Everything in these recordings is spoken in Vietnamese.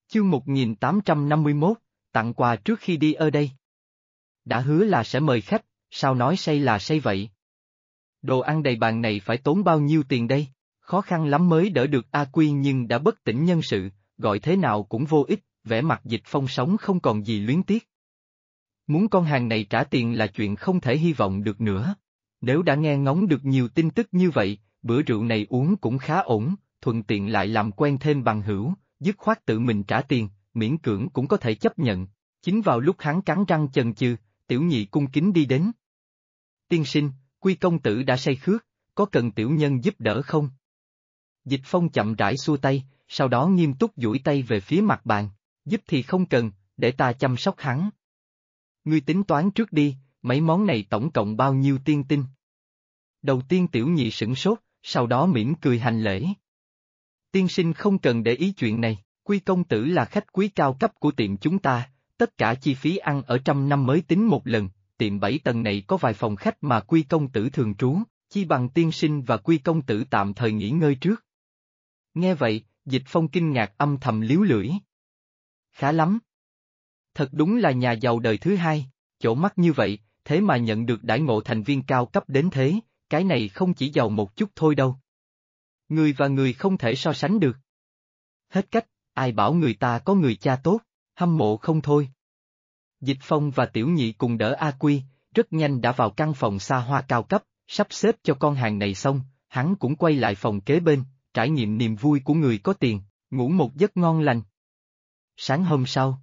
Chương 1851, tặng quà trước khi đi ở đây. Đã hứa là sẽ mời khách, sao nói say là say vậy? Đồ ăn đầy bàn này phải tốn bao nhiêu tiền đây? Khó khăn lắm mới đỡ được A Quy nhưng đã bất tỉnh nhân sự, gọi thế nào cũng vô ích, vẻ mặt Dịch Phong sống không còn gì luyến tiếc. Muốn con hàng này trả tiền là chuyện không thể hy vọng được nữa. Nếu đã nghe ngóng được nhiều tin tức như vậy, bữa rượu này uống cũng khá ổn, thuận tiện lại làm quen thêm bằng hữu, dứt khoát tự mình trả tiền, miễn cưỡng cũng có thể chấp nhận. Chính vào lúc hắn cắn răng chần chừ, Tiểu Nhị cung kính đi đến. Tiên sinh, Quy công tử đã say khước, có cần tiểu nhân giúp đỡ không? Dịch Phong chậm rãi xua tay, sau đó nghiêm túc duỗi tay về phía mặt bàn, giúp thì không cần, để ta chăm sóc hắn. Ngươi tính toán trước đi, mấy món này tổng cộng bao nhiêu tiên tinh? Đầu tiên Tiểu Nhị sửng sốt, sau đó mỉm cười hành lễ. Tiên sinh không cần để ý chuyện này, Quy công tử là khách quý cao cấp của tiệm chúng ta, tất cả chi phí ăn ở 100 năm mới tính một lần, tiệm 7 tầng này có vài phòng khách mà Quy công tử thường trú, chi bằng tiên sinh và Quy công tử tạm thời nghỉ ngơi trước. Nghe vậy, Dịch Phong kinh ngạc âm thầm líu lưỡi. Khá lắm. Thật đúng là nhà giàu đời thứ hai, chỗ mắt như vậy, thế mà nhận được đãi ngộ thành viên cao cấp đến thế, cái này không chỉ giàu một chút thôi đâu. Người và người không thể so sánh được. Hết cách, ai bảo người ta có người cha tốt, hâm mộ không thôi. Dịch Phong và Tiểu Nhị cùng đỡ A Quy, rất nhanh đã vào căn phòng xa hoa cao cấp, sắp xếp cho con hàng này xong, hắn cũng quay lại phòng kế bên, trải nghiệm niềm vui của người có tiền, ngủ một giấc ngon lành. Sáng hôm sau,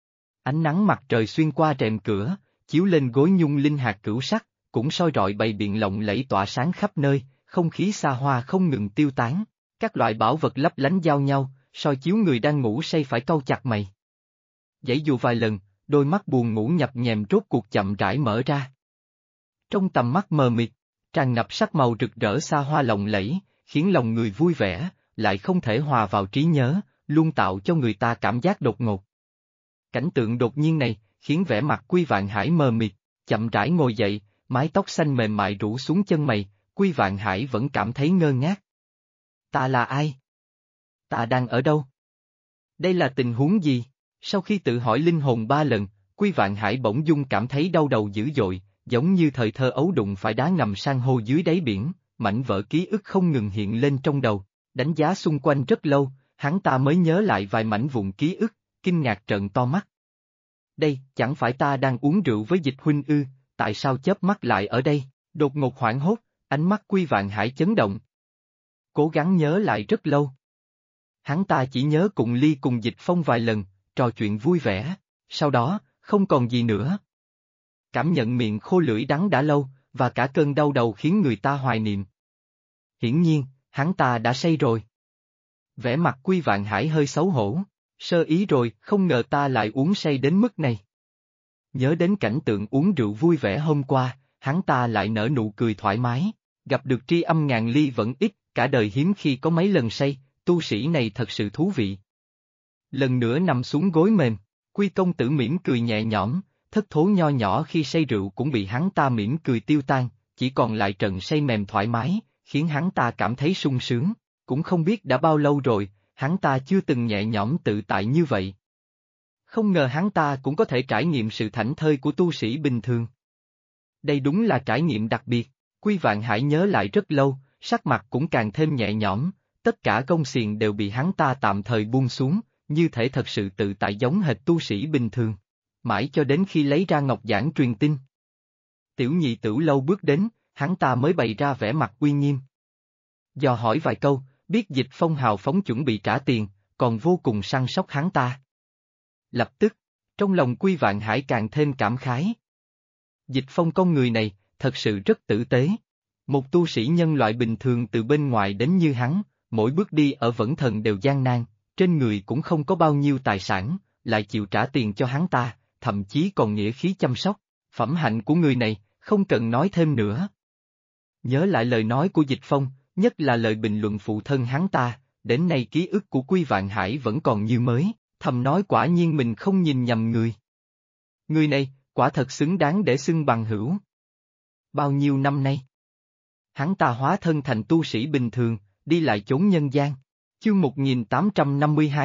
ánh nắng mặt trời xuyên qua rèm cửa, chiếu lên gối nhung linh hạt cửu sắc, cũng soi rọi bày biện lộng lẫy tỏa sáng khắp nơi, không khí xa hoa không ngừng tiêu tán, các loại bảo vật lấp lánh giao nhau, soi chiếu người đang ngủ say phải cau chặt mày. Giãy dụ vài lần, đôi mắt buồn ngủ nhập nhèm rốt cuộc chậm rãi mở ra. Trong tầm mắt mờ mịt, tràn ngập sắc màu rực rỡ xa hoa lộng lẫy, khiến lòng người vui vẻ, lại không thể hòa vào trí nhớ, luôn tạo cho người ta cảm giác đột ngột. Cảnh tượng đột nhiên này, khiến vẻ mặt Quy Vạn Hải mờ mịt, chậm rãi ngồi dậy, mái tóc xanh mềm mại rủ xuống chân mày, Quy Vạn Hải vẫn cảm thấy ngơ ngác. Ta là ai? Ta đang ở đâu? Đây là tình huống gì? Sau khi tự hỏi linh hồn 3 lần, Quy Vạn Hải bỗng dưng cảm thấy đau đầu dữ dội, giống như thời thơ ấu đụng phải đá ngầm san hô dưới đáy biển, mảnh vỡ ký ức không ngừng hiện lên trong đầu, đánh giá xung quanh rất lâu, hắn ta mới nhớ lại vài mảnh vụn ký ức, kinh ngạc trợn to mắt. Đây, chẳng phải ta đang uống rượu với Dịch huynh ư, tại sao chớp mắt lại ở đây? Đột ngột hoảng hốt, ánh mắt Quy Vạn Hải chấn động. Cố gắng nhớ lại rất lâu. Hắn ta chỉ nhớ cùng Ly cùng Dịch Phong vài lần, trò chuyện vui vẻ, sau đó, không còn gì nữa. Cảm nhận miệng khô lưỡi đắng đã lâu, và cả cơn đau đầu khiến người ta hoài niệm. Hiển nhiên, hắn ta đã say rồi. Vẻ mặt Quy Vạn Hải hơi xấu hổ, sơ ý rồi, không ngờ ta lại uống say đến mức này. Nhớ đến cảnh tượng uống rượu vui vẻ hôm qua, hắn ta lại nở nụ cười thoải mái, gặp được tri âm ngàn ly vẫn ít, cả đời hiếm khi có mấy lần say, tu sĩ này thật sự thú vị. Lần nữa nằm xuống gối mềm, Quy công tử mỉm cười nhẹ nhõm, thất thố nho nhỏ khi say rượu cũng bị hắn ta mỉm cười tiêu tan, chỉ còn lại trận say mềm thoải mái, khiến hắn ta cảm thấy sung sướng, cũng không biết đã bao lâu rồi, hắn ta chưa từng nhẹ nhõm tự tại như vậy. Không ngờ hắn ta cũng có thể trải nghiệm sự thảnh thơi của tu sĩ bình thường. Đây đúng là trải nghiệm đặc biệt, Quy Vạn Hải nhớ lại rất lâu, sắc mặt cũng càng thêm nhẹ nhõm, tất cả gông xiềng đều bị hắn ta tạm thời buông xuống, như thể thật sự tự tại giống hệt tu sĩ bình thường. Mãi cho đến khi lấy ra ngọc giản truyền tin. Tiểu Nhị Tửu Lâu bước đến, hắn ta mới bày ra vẻ mặt uy nghiêm. Dò hỏi vài câu, biết Dịch Phong hào phóng chuẩn bị trả tiền, còn vô cùng săn sóc hắn ta. Lập tức, trong lòng Quy Vạn Hải càng thêm cảm khái. Dịch Phong con người này, thật sự rất tử tế. Một tu sĩ nhân loại bình thường từ bên ngoài đến như hắn, mỗi bước đi ở Vẫn Thần đều gian nan, trên người cũng không có bao nhiêu tài sản, lại chịu trả tiền cho hắn ta, thậm chí còn nghĩa khí chăm sóc. Phẩm hạnh của người này, không cần nói thêm nữa. Nhớ lại lời nói của Dịch Phong, nhất là lời bình luận phụ thân hắn ta, đến nay ký ức của Quy Vạn Hải vẫn còn như mới, thầm nói quả nhiên mình không nhìn nhầm người. Người này, quả thật xứng đáng để xưng bằng hữu. Bao nhiêu năm nay, hắn ta hóa thân thành tu sĩ bình thường, đi lại chốn nhân gian. Chương 1852,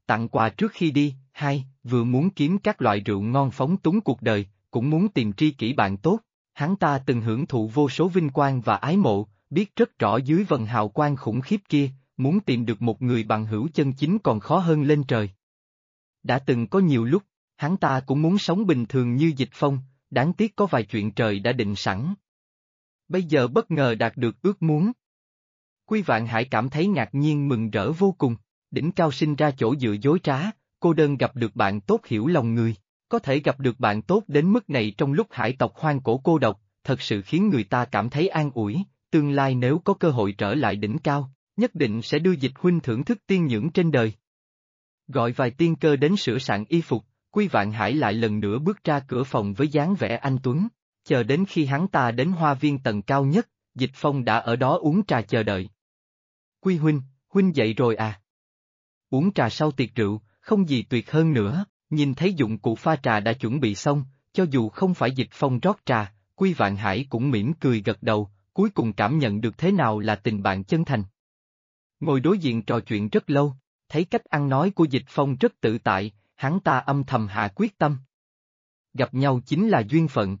tặng quà trước khi đi, hai, vừa muốn kiếm các loại rượu ngon phóng túng cuộc đời, cũng muốn tìm tri kỷ bạn tốt. Hắn ta từng hưởng thụ vô số vinh quang và ái mộ, biết rất rõ dưới vầng hào quang khủng khiếp kia, muốn tìm được một người bằng hữu chân chính còn khó hơn lên trời. Đã từng có nhiều lúc, hắn ta cũng muốn sống bình thường như Dịch Phong, đáng tiếc có vài chuyện trời đã định sẵn. Bây giờ bất ngờ đạt được ước muốn. Quy Vạn Hải cảm thấy ngạc nhiên mừng rỡ vô cùng, đỉnh cao sinh ra chỗ dựa dối trá, cô đơn gặp được bạn tốt hiểu lòng người, có thể gặp được bạn tốt đến mức này trong lúc hải tộc hoang cổ cô độc, thật sự khiến người ta cảm thấy an ủi, tương lai nếu có cơ hội trở lại đỉnh cao, nhất định sẽ đưa Dịch huynh thưởng thức tiên nhưỡng trên đời. Gọi vài tiên cơ đến sửa soạn y phục, Quy Vạn Hải lại lần nữa bước ra cửa phòng với dáng vẻ anh tuấn, chờ đến khi hắn ta đến hoa viên tầng cao nhất, Dịch Phong đã ở đó uống trà chờ đợi. Quy huynh, huynh dậy rồi à? Uống trà sau tiệc rượu, không gì tuyệt hơn nữa, nhìn thấy dụng cụ pha trà đã chuẩn bị xong, cho dù không phải Dịch Phong rót trà, Quy Vạn Hải cũng mỉm cười gật đầu, cuối cùng cảm nhận được thế nào là tình bạn chân thành. Ngồi đối diện trò chuyện rất lâu, thấy cách ăn nói của Dịch Phong rất tự tại, hắn ta âm thầm hạ quyết tâm. Gặp nhau chính là duyên phận.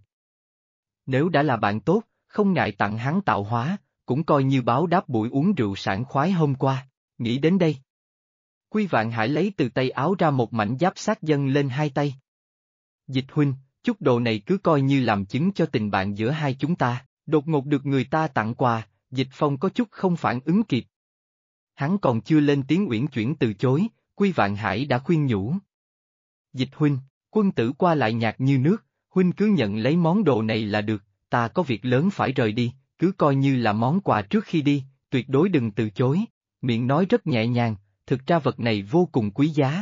Nếu đã là bạn tốt, không ngại tặng hắn tạo hóa, cũng coi như báo đáp buổi uống rượu sảng khoái hôm qua, nghĩ đến đây. Quy Vạn Hải lấy từ tay áo ra một mảnh giáp sát dâng lên hai tay. Dịch huynh, chút đồ này cứ coi như làm chứng cho tình bạn giữa hai chúng ta, đột ngột được người ta tặng quà, Dịch Phong có chút không phản ứng kịp. Hắn còn chưa lên tiếng uyển chuyển từ chối, Quy Vạn Hải đã khuyên nhủ. Dịch huynh, quân tử qua lại nhạt như nước, huynh cứ nhận lấy món đồ này là được, ta có việc lớn phải rời đi, cứ coi như là món quà trước khi đi, tuyệt đối đừng từ chối, miệng nói rất nhẹ nhàng, thực ra vật này vô cùng quý giá.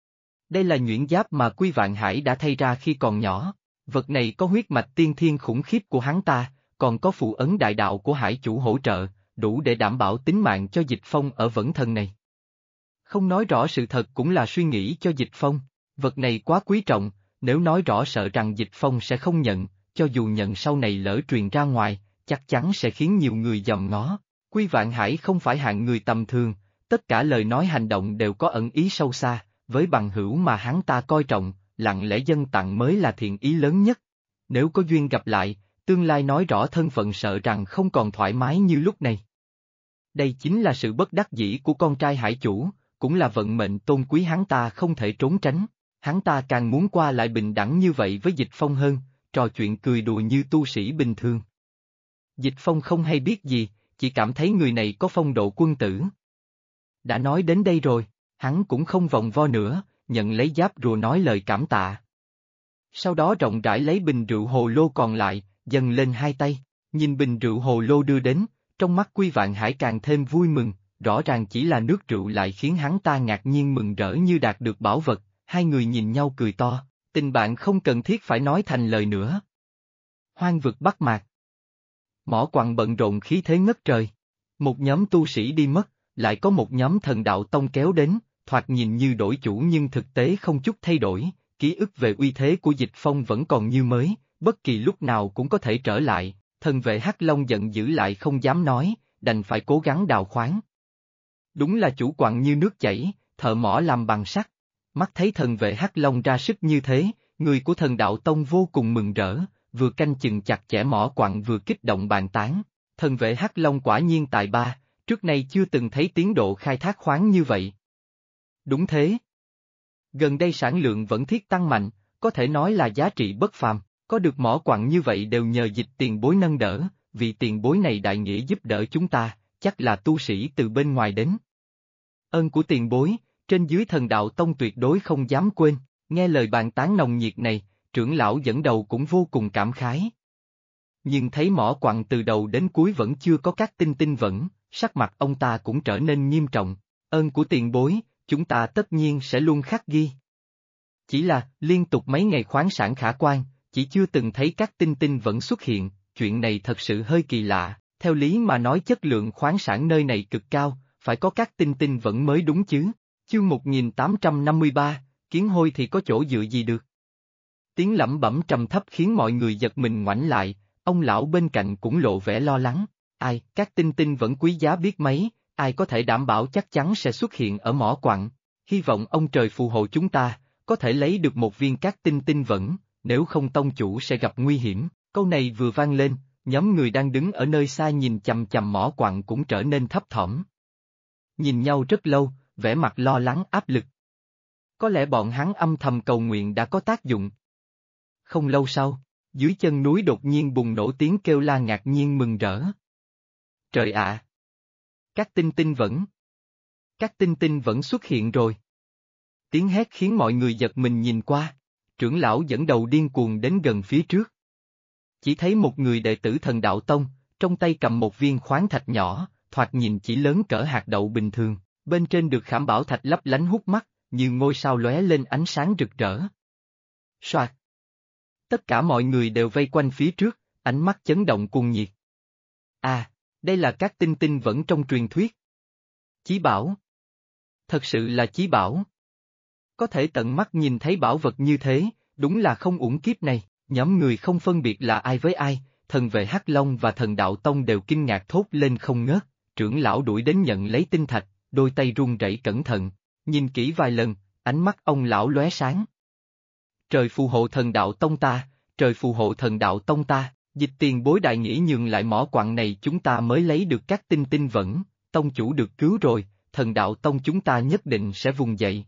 Đây là nhuyễn giáp mà Quy Vạn Hải đã thay ra khi còn nhỏ, vật này có huyết mạch tiên thiên khủng khiếp của hắn ta, còn có phù ấn đại đạo của hải chủ hỗ trợ, đủ để đảm bảo tính mạng cho Dịch Phong ở vẫn thần này. Không nói rõ sự thật cũng là suy nghĩ cho Dịch Phong, vật này quá quý trọng, nếu nói rõ sợ rằng Dịch Phong sẽ không nhận, cho dù nhận sau này lỡ truyền ra ngoài, chắc chắn sẽ khiến nhiều người dòm ngó. Quy Vạn Hải không phải hạng người tầm thường, tất cả lời nói hành động đều có ẩn ý sâu xa, với bằng hữu mà hắn ta coi trọng, lặng lẽ dâng tặng mới là thiện ý lớn nhất. Nếu có duyên gặp lại, tương lai nói rõ thân phận sợ rằng không còn thoải mái như lúc này. Đây chính là sự bất đắc dĩ của con trai hải chủ, cũng là vận mệnh tôn quý hắn ta không thể trốn tránh. Hắn ta càng muốn qua lại bình đẳng như vậy với Dịch Phong hơn, trò chuyện cười đùa như tu sĩ bình thường. Dịch Phong không hay biết gì, chỉ cảm thấy người này có phong độ quân tử. Đã nói đến đây rồi, hắn cũng không vòng vo nữa, nhận lấy giáp rùa nói lời cảm tạ. Sau đó rộng rãi lấy bình rượu hồ lô còn lại, dâng lên hai tay, nhìn bình rượu hồ lô đưa đến, trong mắt Quy Vạn Hải càng thêm vui mừng, rõ ràng chỉ là nước rượu lại khiến hắn ta ngạc nhiên mừng rỡ như đạt được bảo vật, hai người nhìn nhau cười to, tình bạn không cần thiết phải nói thành lời nữa. Hoang vực Bắc Mạc. Mỏ quặng bận rộn khí thế ngất trời. Một nhóm tu sĩ đi mất, lại có một nhóm thần đạo tông kéo đến, thoạt nhìn như đổi chủ nhưng thực tế không chút thay đổi, ký ức về uy thế của Dịch Phong vẫn còn như mới, bất kỳ lúc nào cũng có thể trở lại, thần vệ Hắc Long giận dữ lại không dám nói, đành phải cố gắng đào khoáng. Đúng là chủ quặng như nước chảy, thợ mỏ làm bằng sắt. Mắt thấy thần vệ Hắc Long ra sức như thế, người của thần đạo tông vô cùng mừng rỡ, vừa canh chừng chặt chẽ mỏ quặng vừa kích động bàn tán. Thần vệ Hắc Long quả nhiên tài ba, trước nay chưa từng thấy tiến độ khai thác khoáng như vậy. Đúng thế. Gần đây sản lượng vẫn thiết tăng mạnh, có thể nói là giá trị bất phàm, có được mỏ quặng như vậy đều nhờ Dịch tiền bối nâng đỡ, vì tiền bối này đại nghĩa giúp đỡ chúng ta, chắc là tu sĩ từ bên ngoài đến. Ơn của tiền bối, trên dưới thần đạo tông tuyệt đối không dám quên, nghe lời bàn tán nồng nhiệt này, trưởng lão dẫn đầu cũng vô cùng cảm khái. Nhưng thấy mỏ quặng từ đầu đến cuối vẫn chưa có các tinh vẫn, sắc mặt ông ta cũng trở nên nghiêm trọng, ơn của tiền bối, chúng ta tất nhiên sẽ luôn khắc ghi. Chỉ là, liên tục mấy ngày khoáng sản khả quan, chỉ chưa từng thấy các tinh vẫn xuất hiện, chuyện này thật sự hơi kỳ lạ, theo lý mà nói chất lượng khoáng sản nơi này cực cao, phải có các tinh vẫn mới đúng chứ. Chương 1853, kiến hôi thì có chỗ dựa gì được. Tiếng lẩm bẩm trầm thấp khiến mọi người giật mình ngoảnh lại, ông lão bên cạnh cũng lộ vẻ lo lắng, ai, các tinh vẫn quý giá biết mấy, ai có thể đảm bảo chắc chắn sẽ xuất hiện ở mỏ quặng. hy vọng ông trời phù hộ chúng ta, có thể lấy được một viên cát tinh tinh vẫn, nếu không tông chủ sẽ gặp nguy hiểm. Câu này vừa vang lên, nhóm người đang đứng ở nơi xa nhìn chằm chằm mỏ quặng cũng trở nên thấp thỏm. Nhìn nhau rất lâu, vẻ mặt lo lắng áp lực. Có lẽ bọn hắn âm thầm cầu nguyện đã có tác dụng. Không lâu sau, dưới chân núi đột nhiên bùng nổ tiếng kêu la ngạc nhiên mừng rỡ. Trời ạ! Các tinh tinh vẫn! Các tinh tinh vẫn xuất hiện rồi. Tiếng hét khiến mọi người giật mình nhìn qua, trưởng lão dẫn đầu điên cuồng đến gần phía trước. Chỉ thấy một người đệ tử Thần Đạo Tông, trong tay cầm một viên khoáng thạch nhỏ, thoạt nhìn chỉ lớn cỡ hạt đậu bình thường, bên trên được khảm bảo thạch lấp lánh hút mắt, như ngôi sao lóe lên ánh sáng rực rỡ. Soạt! Tất cả mọi người đều vây quanh phía trước, ánh mắt chấn động cuồng nhiệt. À, đây là các tinh tinh vẫn trong truyền thuyết. Chí bảo. Thật sự là chí bảo. Có thể tận mắt nhìn thấy bảo vật như thế, đúng là không uổng kiếp này. Nhóm người không phân biệt là ai với ai, thần vệ Hắc Long và Thần Đạo Tông đều kinh ngạc thốt lên không ngớt, trưởng lão đuổi đến nhận lấy tinh thạch, đôi tay run rẩy cẩn thận, nhìn kỹ vài lần, ánh mắt ông lão lóe sáng. Trời phù hộ Thần Đạo Tông ta, trời phù hộ Thần Đạo Tông ta, dịch tiền bối đại nghĩ nhường lại mỏ quặng này chúng ta mới lấy được các tinh tinh vẫn, tông chủ được cứu rồi, Thần Đạo Tông chúng ta nhất định sẽ vùng dậy.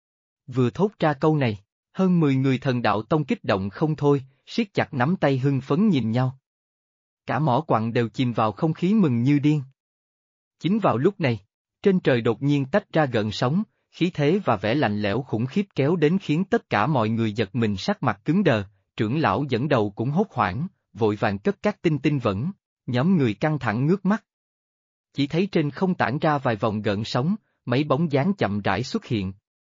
Vừa thốt ra câu này, hơn 10 người Thần Đạo Tông kích động không thôi, siết chặt nắm tay hưng phấn nhìn nhau. Cả mỏ quặng đều chìm vào không khí mừng như điên. Chính vào lúc này, trên trời đột nhiên tách ra gợn sóng, khí thế và vẻ lạnh lẽo khủng khiếp kéo đến khiến tất cả mọi người giật mình sắc mặt cứng đờ, trưởng lão dẫn đầu cũng hốt hoảng, vội vàng cất các tinh tinh vẫn, nhóm người căng thẳng ngước mắt. Chỉ thấy trên không tản ra vài vòng gợn sóng, mấy bóng dáng chậm rãi xuất hiện.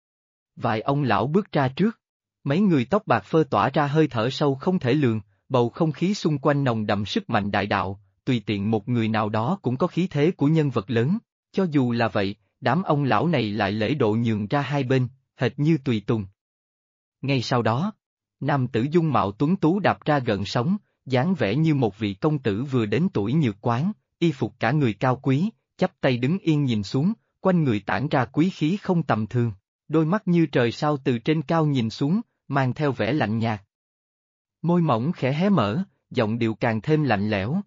Vài ông lão bước ra trước. Mấy người tóc bạc phơ tỏa ra hơi thở sâu không thể lường, bầu không khí xung quanh nồng đậm sức mạnh đại đạo, tùy tiện một người nào đó cũng có khí thế của nhân vật lớn, cho dù là vậy, đám ông lão này lại lễ độ nhường ra hai bên, hệt như tùy tùng. Ngay sau đó, nam tử dung mạo tuấn tú đạp ra gợn sóng, dáng vẻ như một vị công tử vừa đến tuổi nhược quán, y phục cả người cao quý, chắp tay đứng yên nhìn xuống, quanh người tản ra quý khí không tầm thường, đôi mắt như trời sao từ trên cao nhìn xuống, mang theo vẻ lạnh nhạt. Môi mỏng khẽ hé mở, giọng điệu càng thêm lạnh lẽo.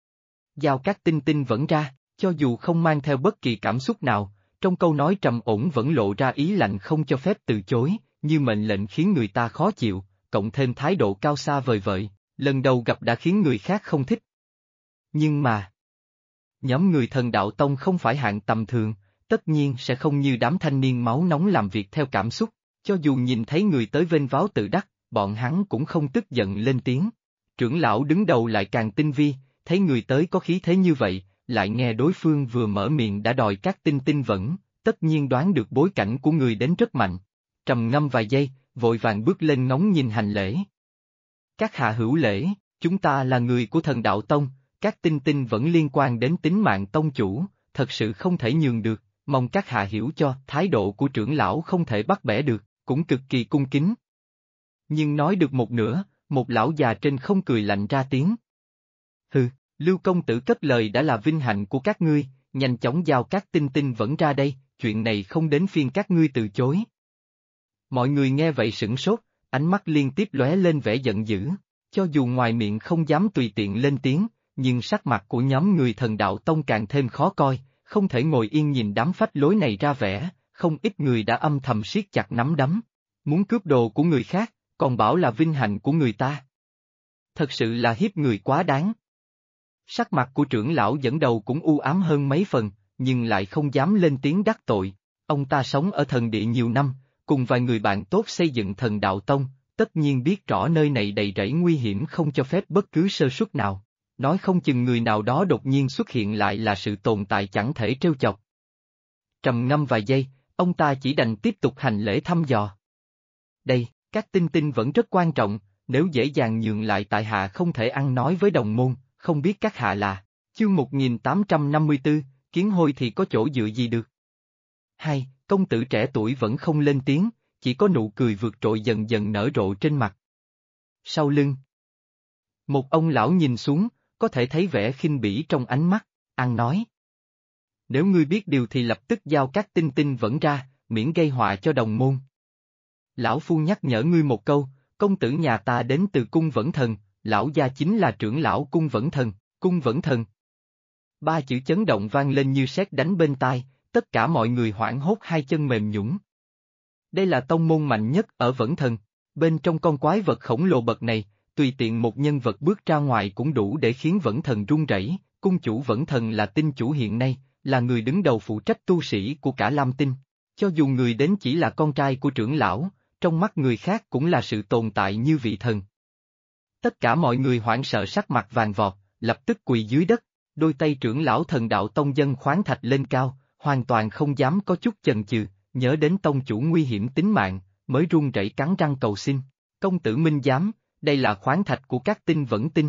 Giao các tinh tinh vẫn ra, cho dù không mang theo bất kỳ cảm xúc nào, trong câu nói trầm ổn vẫn lộ ra ý lạnh không cho phép từ chối, như mệnh lệnh khiến người ta khó chịu, cộng thêm thái độ cao xa vời vợi, lần đầu gặp đã khiến người khác không thích. Nhưng mà, nhóm người Thần Đạo Tông không phải hạng tầm thường, tất nhiên sẽ không như đám thanh niên máu nóng làm việc theo cảm xúc. Cho dù nhìn thấy người tới vênh váo tự đắc, bọn hắn cũng không tức giận lên tiếng. Trưởng lão đứng đầu lại càng tinh vi, thấy người tới có khí thế như vậy, lại nghe đối phương vừa mở miệng đã đòi các tinh tinh vẫn, tất nhiên đoán được bối cảnh của người đến rất mạnh. Trầm ngâm vài giây, vội vàng bước lên ngóng nhìn hành lễ. Các hạ hữu lễ, chúng ta là người của Thần Đạo Tông, các tinh tinh vẫn liên quan đến tính mạng tông chủ, thật sự không thể nhường được, mong các hạ hiểu cho thái độ của trưởng lão không thể bắt bẻ được. Cũng cực kỳ cung kính. Nhưng nói được một nửa, một lão già trên không cười lạnh ra tiếng. Hừ, Lưu công tử cất lời đã là vinh hạnh của các ngươi, nhanh chóng giao các tinh tinh vẫn ra đây, chuyện này không đến phiên các ngươi từ chối. Mọi người nghe vậy sửng sốt, ánh mắt liên tiếp lóe lên vẻ giận dữ, cho dù ngoài miệng không dám tùy tiện lên tiếng, nhưng sắc mặt của nhóm người Thần Đạo Tông càng thêm khó coi, không thể ngồi yên nhìn đám phách lối này ra vẻ. Không ít người đã âm thầm siết chặt nắm đấm, muốn cướp đồ của người khác, còn bảo là vinh hạnh của người ta. Thật sự là hiếp người quá đáng. Sắc mặt của trưởng lão dẫn đầu cũng u ám hơn mấy phần, nhưng lại không dám lên tiếng đắc tội. Ông ta sống ở thần địa nhiều năm, cùng vài người bạn tốt xây dựng Thần Đạo Tông, tất nhiên biết rõ nơi này đầy rẫy nguy hiểm không cho phép bất cứ sơ suất nào. Nói không chừng người nào đó đột nhiên xuất hiện lại là sự tồn tại chẳng thể trêu chọc. Trầm ngâm vài giây, ông ta chỉ đành tiếp tục hành lễ thăm dò. Đây, các tinh tinh vẫn rất quan trọng, nếu dễ dàng nhường lại tại hạ không thể ăn nói với đồng môn, không biết các hạ là, chương 1854, kiến hôi thì có chỗ dựa gì được. Hai, công tử trẻ tuổi vẫn không lên tiếng, chỉ có nụ cười vượt trội dần dần nở rộ trên mặt. Sau lưng, một ông lão nhìn xuống, có thể thấy vẻ khinh bỉ trong ánh mắt, ăn nói. Nếu ngươi biết điều thì lập tức giao các tinh tinh vẫn ra, miễn gây họa cho đồng môn. Lão phu nhắc nhở ngươi một câu, công tử nhà ta đến từ cung Vẫn Thần, lão gia chính là trưởng lão cung Vẫn Thần, cung Vẫn Thần. Ba chữ chấn động vang lên như sét đánh bên tai, tất cả mọi người hoảng hốt hai chân mềm nhũn. Đây là tông môn mạnh nhất ở Vẫn Thần, bên trong con quái vật khổng lồ bậc này, tùy tiện một nhân vật bước ra ngoài cũng đủ để khiến Vẫn Thần run rẩy. Cung chủ Vẫn Thần là tinh chủ hiện nay, là người đứng đầu phụ trách tu sĩ của cả Lam Tinh. Cho dù người đến chỉ là con trai của trưởng lão, trong mắt người khác cũng là sự tồn tại như vị thần. Tất cả mọi người hoảng sợ sắc mặt vàng vọt, lập tức quỳ dưới đất, đôi tay trưởng lão Thần Đạo Tông dâng khoáng thạch lên cao, hoàn toàn không dám có chút chần chừ, nhớ đến tông chủ nguy hiểm tính mạng, mới run rẩy cắn răng cầu xin. Công tử minh giám, đây là khoáng thạch của các tinh Vẫn Tinh.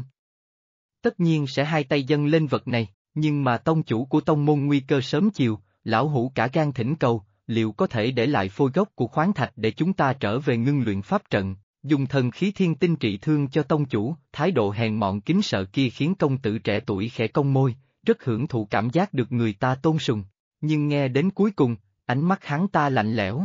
Tất nhiên sẽ hai tay dâng lên vật này, nhưng mà tông chủ của tông môn nguy cơ sớm chiều, lão hủ cả gan thỉnh cầu, liệu có thể để lại phôi gốc của khoáng thạch để chúng ta trở về ngưng luyện pháp trận, dùng thần khí thiên tinh trị thương cho tông chủ. Thái độ hèn mọn kính sợ kia khiến công tử trẻ tuổi khẽ cong môi, rất hưởng thụ cảm giác được người ta tôn sùng, nhưng nghe đến cuối cùng, ánh mắt hắn ta lạnh lẽo.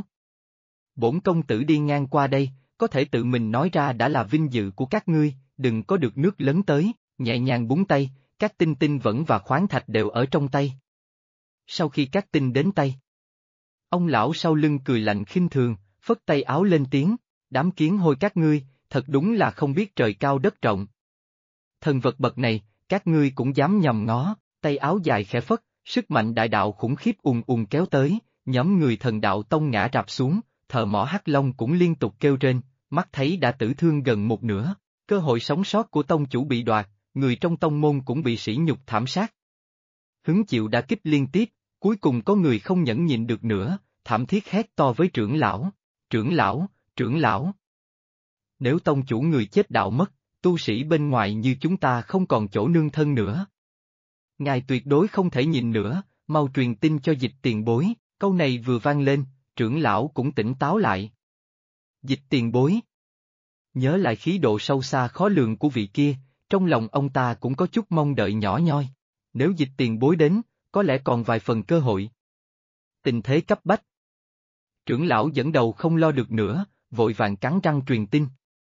Bổn công tử đi ngang qua đây, có thể tự mình nói ra đã là vinh dự của các ngươi, đừng có được nước lấn tới, nhẹ nhàng búng tay, các tinh tinh vẫn và khoáng thạch đều ở trong tay. Sau khi các tinh đến tay, ông lão sau lưng cười lạnh khinh thường, phất tay áo lên tiếng, đám kiến hôi các ngươi, thật đúng là không biết trời cao đất rộng. Thần vật bậc này, các ngươi cũng dám nhòm ngó, tay áo dài khẽ phất, sức mạnh đại đạo khủng khiếp ùn ùn kéo tới, nhóm người Thần Đạo Tông ngã rạp xuống, thợ mỏ Hắc Long cũng liên tục kêu rên, mắt thấy đã tử thương gần một nửa, cơ hội sống sót của tông chủ bị đoạt, người trong tông môn cũng bị sỉ nhục thảm sát. Hứng chịu đả kích liên tiếp, cuối cùng có người không nhẫn nhịn được nữa, thảm thiết hét to với trưởng lão, trưởng lão, trưởng lão. Nếu tông chủ người chết đạo mất, tu sĩ bên ngoài như chúng ta không còn chỗ nương thân nữa. Ngài tuyệt đối không thể nhìn nữa, mau truyền tin cho Dịch tiền bối. Câu này vừa vang lên, trưởng lão cũng tỉnh táo lại. Dịch tiền bối. Nhớ lại khí độ sâu xa khó lường của vị kia, trong lòng ông ta cũng có chút mong đợi nhỏ nhoi. Nếu Dịch tiền bối đến, có lẽ còn vài phần cơ hội. Tình thế cấp bách. Trưởng lão dẫn đầu không lo được nữa, vội vàng cắn răng truyền tin.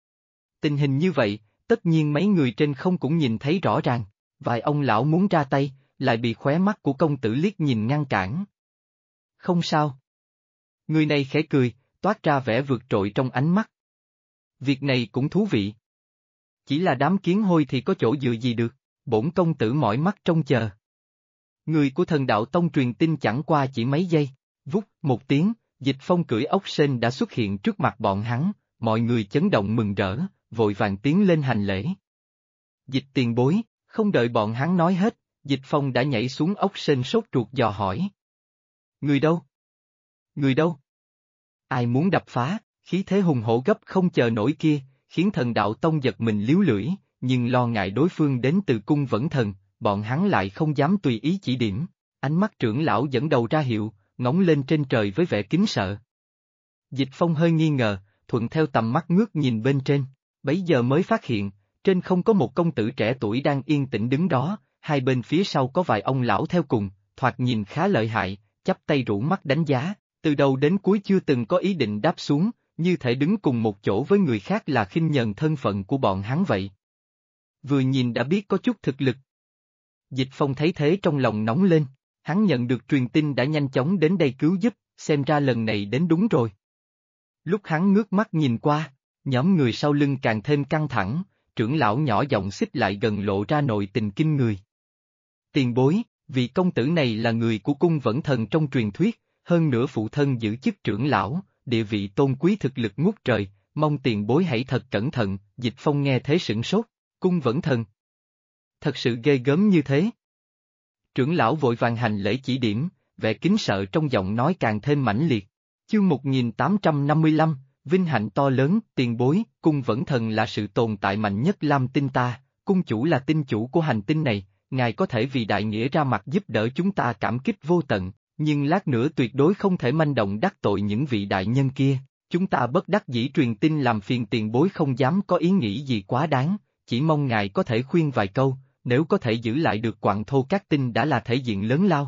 Tình hình như vậy, tất nhiên mấy người trên không cũng nhìn thấy rõ ràng, vài ông lão muốn ra tay, lại bị khóe mắt của công tử liếc nhìn ngăn cản. Không sao. Người này khẽ cười, toát ra vẻ vượt trội trong ánh mắt. Việc này cũng thú vị. Chỉ là đám kiến hôi thì có chỗ dựa gì được, bổn công tử mỏi mắt trông chờ. Người của Thần Đạo Tông truyền tin chẳng qua chỉ mấy giây, vút một tiếng, Dịch Phong cưỡi ốc sên đã xuất hiện trước mặt bọn hắn, mọi người chấn động mừng rỡ, vội vàng tiến lên hành lễ. Dịch tiền bối, không đợi bọn hắn nói hết, Dịch Phong đã nhảy xuống ốc sên sốt ruột dò hỏi. Người đâu? Người đâu? Ai muốn đập phá, khí thế hùng hổ gấp không chờ nổi kia, khiến Thần Đạo Tông giật mình líu lưỡi, nhưng lo ngại đối phương đến từ cung Vẫn Thần, bọn hắn lại không dám tùy ý chỉ điểm. Ánh mắt trưởng lão dẫn đầu ra hiệu, ngóng lên trên trời với vẻ kính sợ. Dịch Phong hơi nghi ngờ, thuận theo tầm mắt ngước nhìn bên trên, bấy giờ mới phát hiện, trên không có một công tử trẻ tuổi đang yên tĩnh đứng đó, hai bên phía sau có vài ông lão theo cùng, thoạt nhìn khá lợi hại, chắp tay rũ mắt đánh giá, từ đầu đến cuối chưa từng có ý định đáp xuống, như thể đứng cùng một chỗ với người khác là khinh nhờn thân phận của bọn hắn vậy. Vừa nhìn đã biết có chút thực lực. Dịch Phong thấy thế trong lòng nóng lên, hắn nhận được truyền tin đã nhanh chóng đến đây cứu giúp, xem ra lần này đến đúng rồi. Lúc hắn ngước mắt nhìn qua, nhóm người sau lưng càng thêm căng thẳng, trưởng lão nhỏ giọng xích lại gần lộ ra nội tình kinh người. Tiền bối, vị công tử này là người của cung Vẫn Thần trong truyền thuyết, hơn nữa phụ thân giữ chức trưởng lão, địa vị tôn quý thực lực ngút trời, mong tiền bối hãy thật cẩn thận. Dịch Phong nghe thế sửng sốt, cung Vẫn Thần. Thật sự ghê gớm như thế. Trưởng lão vội vàng hành lễ chỉ điểm, vẻ kính sợ trong giọng nói càng thêm mãnh liệt. Chương 1855, vinh hạnh to lớn, tiền bối, cung Vẫn Thần là sự tồn tại mạnh nhất Lam Tinh ta, cung chủ là tinh chủ của hành tinh này, ngài có thể vì đại nghĩa ra mặt giúp đỡ chúng ta cảm kích vô tận, nhưng lát nữa tuyệt đối không thể manh động đắc tội những vị đại nhân kia, chúng ta bất đắc dĩ truyền tin làm phiền tiền bối không dám có ý nghĩ gì quá đáng, chỉ mong ngài có thể khuyên vài câu, nếu có thể giữ lại được quặng thô các tinh đã là thể diện lớn lao.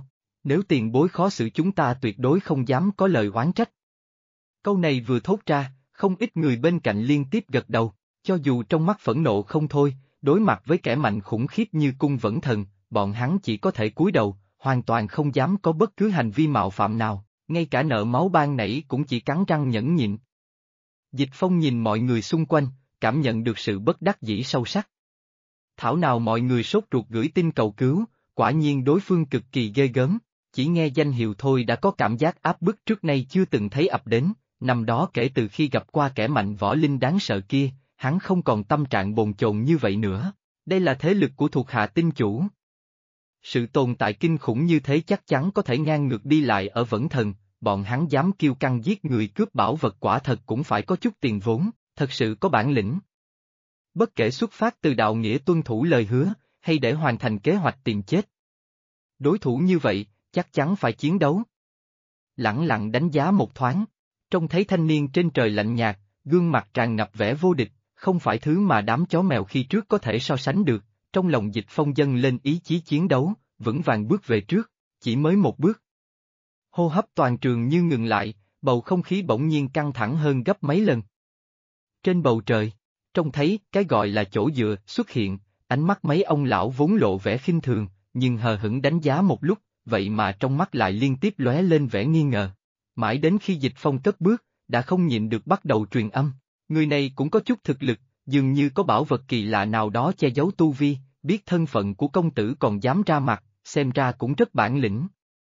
Nếu tiền bối khó xử chúng ta tuyệt đối không dám có lời oán trách. Câu này vừa thốt ra, không ít người bên cạnh liên tiếp gật đầu, cho dù trong mắt phẫn nộ không thôi, đối mặt với kẻ mạnh khủng khiếp như Cung Vẫn Thần, bọn hắn chỉ có thể cúi đầu, hoàn toàn không dám có bất cứ hành vi mạo phạm nào, ngay cả nợ máu ban nãy cũng chỉ cắn răng nhẫn nhịn. Dịch Phong nhìn mọi người xung quanh, cảm nhận được sự bất đắc dĩ sâu sắc. Thảo nào mọi người sốt ruột gửi tin cầu cứu, quả nhiên đối phương cực kỳ ghê gớm, chỉ nghe danh hiệu thôi đã có cảm giác áp bức trước nay chưa từng thấy ập đến, năm đó kể từ khi gặp qua kẻ mạnh võ linh đáng sợ kia, hắn không còn tâm trạng bồn chồn như vậy nữa, đây là thế lực của thuộc hạ tinh chủ. Sự tồn tại kinh khủng như thế chắc chắn có thể ngang ngược đi lại ở Vẫn Thần, bọn hắn dám kiêu căng giết người cướp bảo vật quả thật cũng phải có chút tiền vốn, thật sự có bản lĩnh. Bất kể xuất phát từ đạo nghĩa tuân thủ lời hứa, hay để hoàn thành kế hoạch tìm chết. Đối thủ như vậy, chắc chắn phải chiến đấu. Lẳng lặng đánh giá một thoáng, trông thấy thanh niên trên trời lạnh nhạt, gương mặt tràn ngập vẻ vô địch, không phải thứ mà đám chó mèo khi trước có thể so sánh được, trong lòng Dịch Phong dâng lên ý chí chiến đấu, vững vàng bước về trước, chỉ mới một bước. Hô hấp toàn trường như ngừng lại, bầu không khí bỗng nhiên căng thẳng hơn gấp mấy lần. Trên bầu trời, trông thấy cái gọi là chỗ dựa xuất hiện, ánh mắt mấy ông lão vốn lộ vẻ khinh thường, nhưng hờ hững đánh giá một lúc, vậy mà trong mắt lại liên tiếp lóe lên vẻ nghi ngờ. Mãi đến khi Dịch Phong cất bước, đã không nhịn được bắt đầu truyền âm, người này cũng có chút thực lực, dường như có bảo vật kỳ lạ nào đó che giấu tu vi, biết thân phận của công tử còn dám ra mặt, xem ra cũng rất bản lĩnh.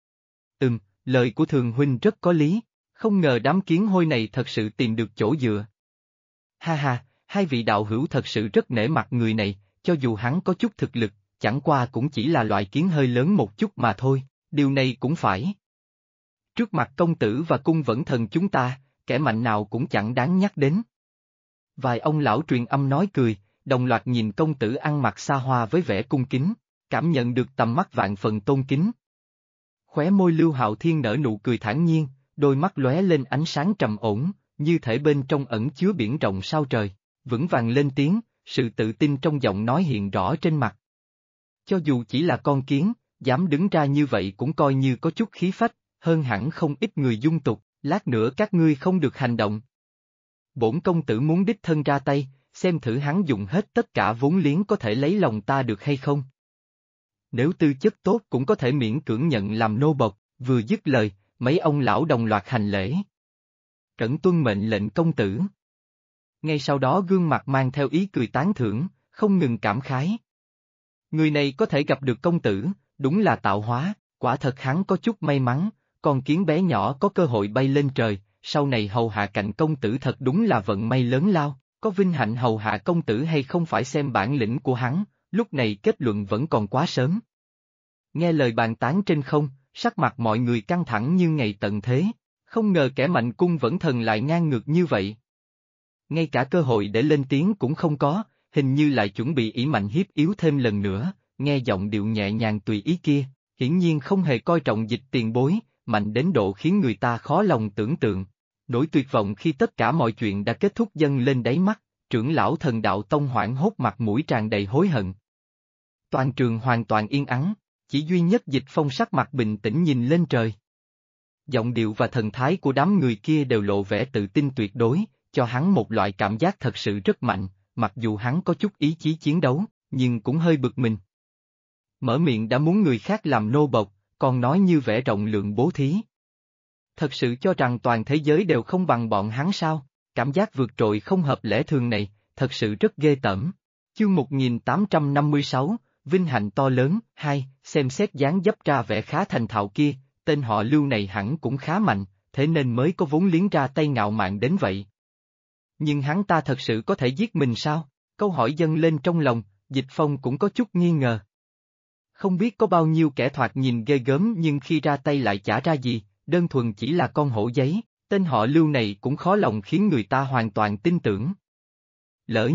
Lời của Thường huynh rất có lý, không ngờ đám kiến hôi này thật sự tìm được chỗ dựa. Ha ha, hai vị đạo hữu thật sự rất nể mặt người này, cho dù hắn có chút thực lực, chẳng qua cũng chỉ là loại kiến hơi lớn một chút mà thôi, điều này cũng phải. Trước mặt công tử và Cung Vẫn Thần chúng ta, kẻ mạnh nào cũng chẳng đáng nhắc đến. Vài ông lão truyền âm nói cười, đồng loạt nhìn công tử ăn mặc xa hoa với vẻ cung kính, cảm nhận được tầm mắt vạn phần tôn kính. Khóe môi Lưu Hạo Thiên nở nụ cười thản nhiên, đôi mắt lóe lên ánh sáng trầm ổn, như thể bên trong ẩn chứa biển rộng sao trời, vững vàng lên tiếng, sự tự tin trong giọng nói hiện rõ trên mặt. Cho dù chỉ là con kiến, dám đứng ra như vậy cũng coi như có chút khí phách, hơn hẳn không ít người dung tục, lát nữa các ngươi không được hành động. Bổn công tử muốn đích thân ra tay, xem thử hắn dùng hết tất cả vốn liếng có thể lấy lòng ta được hay không. Nếu tư chất tốt cũng có thể miễn cưỡng nhận làm nô bộc, vừa dứt lời, mấy ông lão đồng loạt hành lễ. Cẩn tuân mệnh lệnh công tử. Ngay sau đó gương mặt mang theo ý cười tán thưởng, không ngừng cảm khái. Người này có thể gặp được công tử, đúng là tạo hóa, quả thật hắn có chút may mắn, con kiến bé nhỏ có cơ hội bay lên trời, sau này hầu hạ cạnh công tử thật đúng là vận may lớn lao, có vinh hạnh hầu hạ công tử hay không phải xem bản lĩnh của hắn, lúc này kết luận vẫn còn quá sớm. Nghe lời bàn tán trên không, sắc mặt mọi người căng thẳng như ngày tận thế, không ngờ kẻ mạnh Cung Vẫn Thần lại ngang ngược như vậy. Ngay cả cơ hội để lên tiếng cũng không có, hình như lại chuẩn bị ỷ mạnh hiếp yếu thêm lần nữa, nghe giọng điệu nhẹ nhàng tùy ý kia, hiển nhiên không hề coi trọng Dịch tiền bối, mạnh đến độ khiến người ta khó lòng tưởng tượng. Nỗi tuyệt vọng khi tất cả mọi chuyện đã kết thúc dâng lên đáy mắt, trưởng lão Thần Đạo Tông hoảng hốt mặt mũi tràn đầy hối hận. Toàn trường hoàn toàn yên ắng, chỉ duy nhất Dịch Phong sắc mặt bình tĩnh nhìn lên trời. Giọng điệu và thần thái của đám người kia đều lộ vẻ tự tin tuyệt đối, cho hắn một loại cảm giác thật sự rất mạnh, mặc dù hắn có chút ý chí chiến đấu, nhưng cũng hơi bực mình. Mở miệng đã muốn người khác làm nô bộc, còn nói như vẻ rộng lượng bố thí. Thật sự cho rằng toàn thế giới đều không bằng bọn hắn sao, cảm giác vượt trội không hợp lẽ thường này, thật sự rất ghê tởm. Chương 1856, Vinh hạnh to lớn, 2, xem xét dáng dấp ra vẻ khá thành thạo kia, tên họ Lưu này hẳn cũng khá mạnh, thế nên mới có vốn liếng ra tay ngạo mạn đến vậy. Nhưng hắn ta thật sự có thể giết mình sao? Câu hỏi dâng lên trong lòng, Dịch Phong cũng có chút nghi ngờ. Không biết có bao nhiêu kẻ thoạt nhìn ghê gớm nhưng khi ra tay lại chả ra gì, đơn thuần chỉ là con hổ giấy, tên họ Lưu này cũng khó lòng khiến người ta hoàn toàn tin tưởng. Lỡ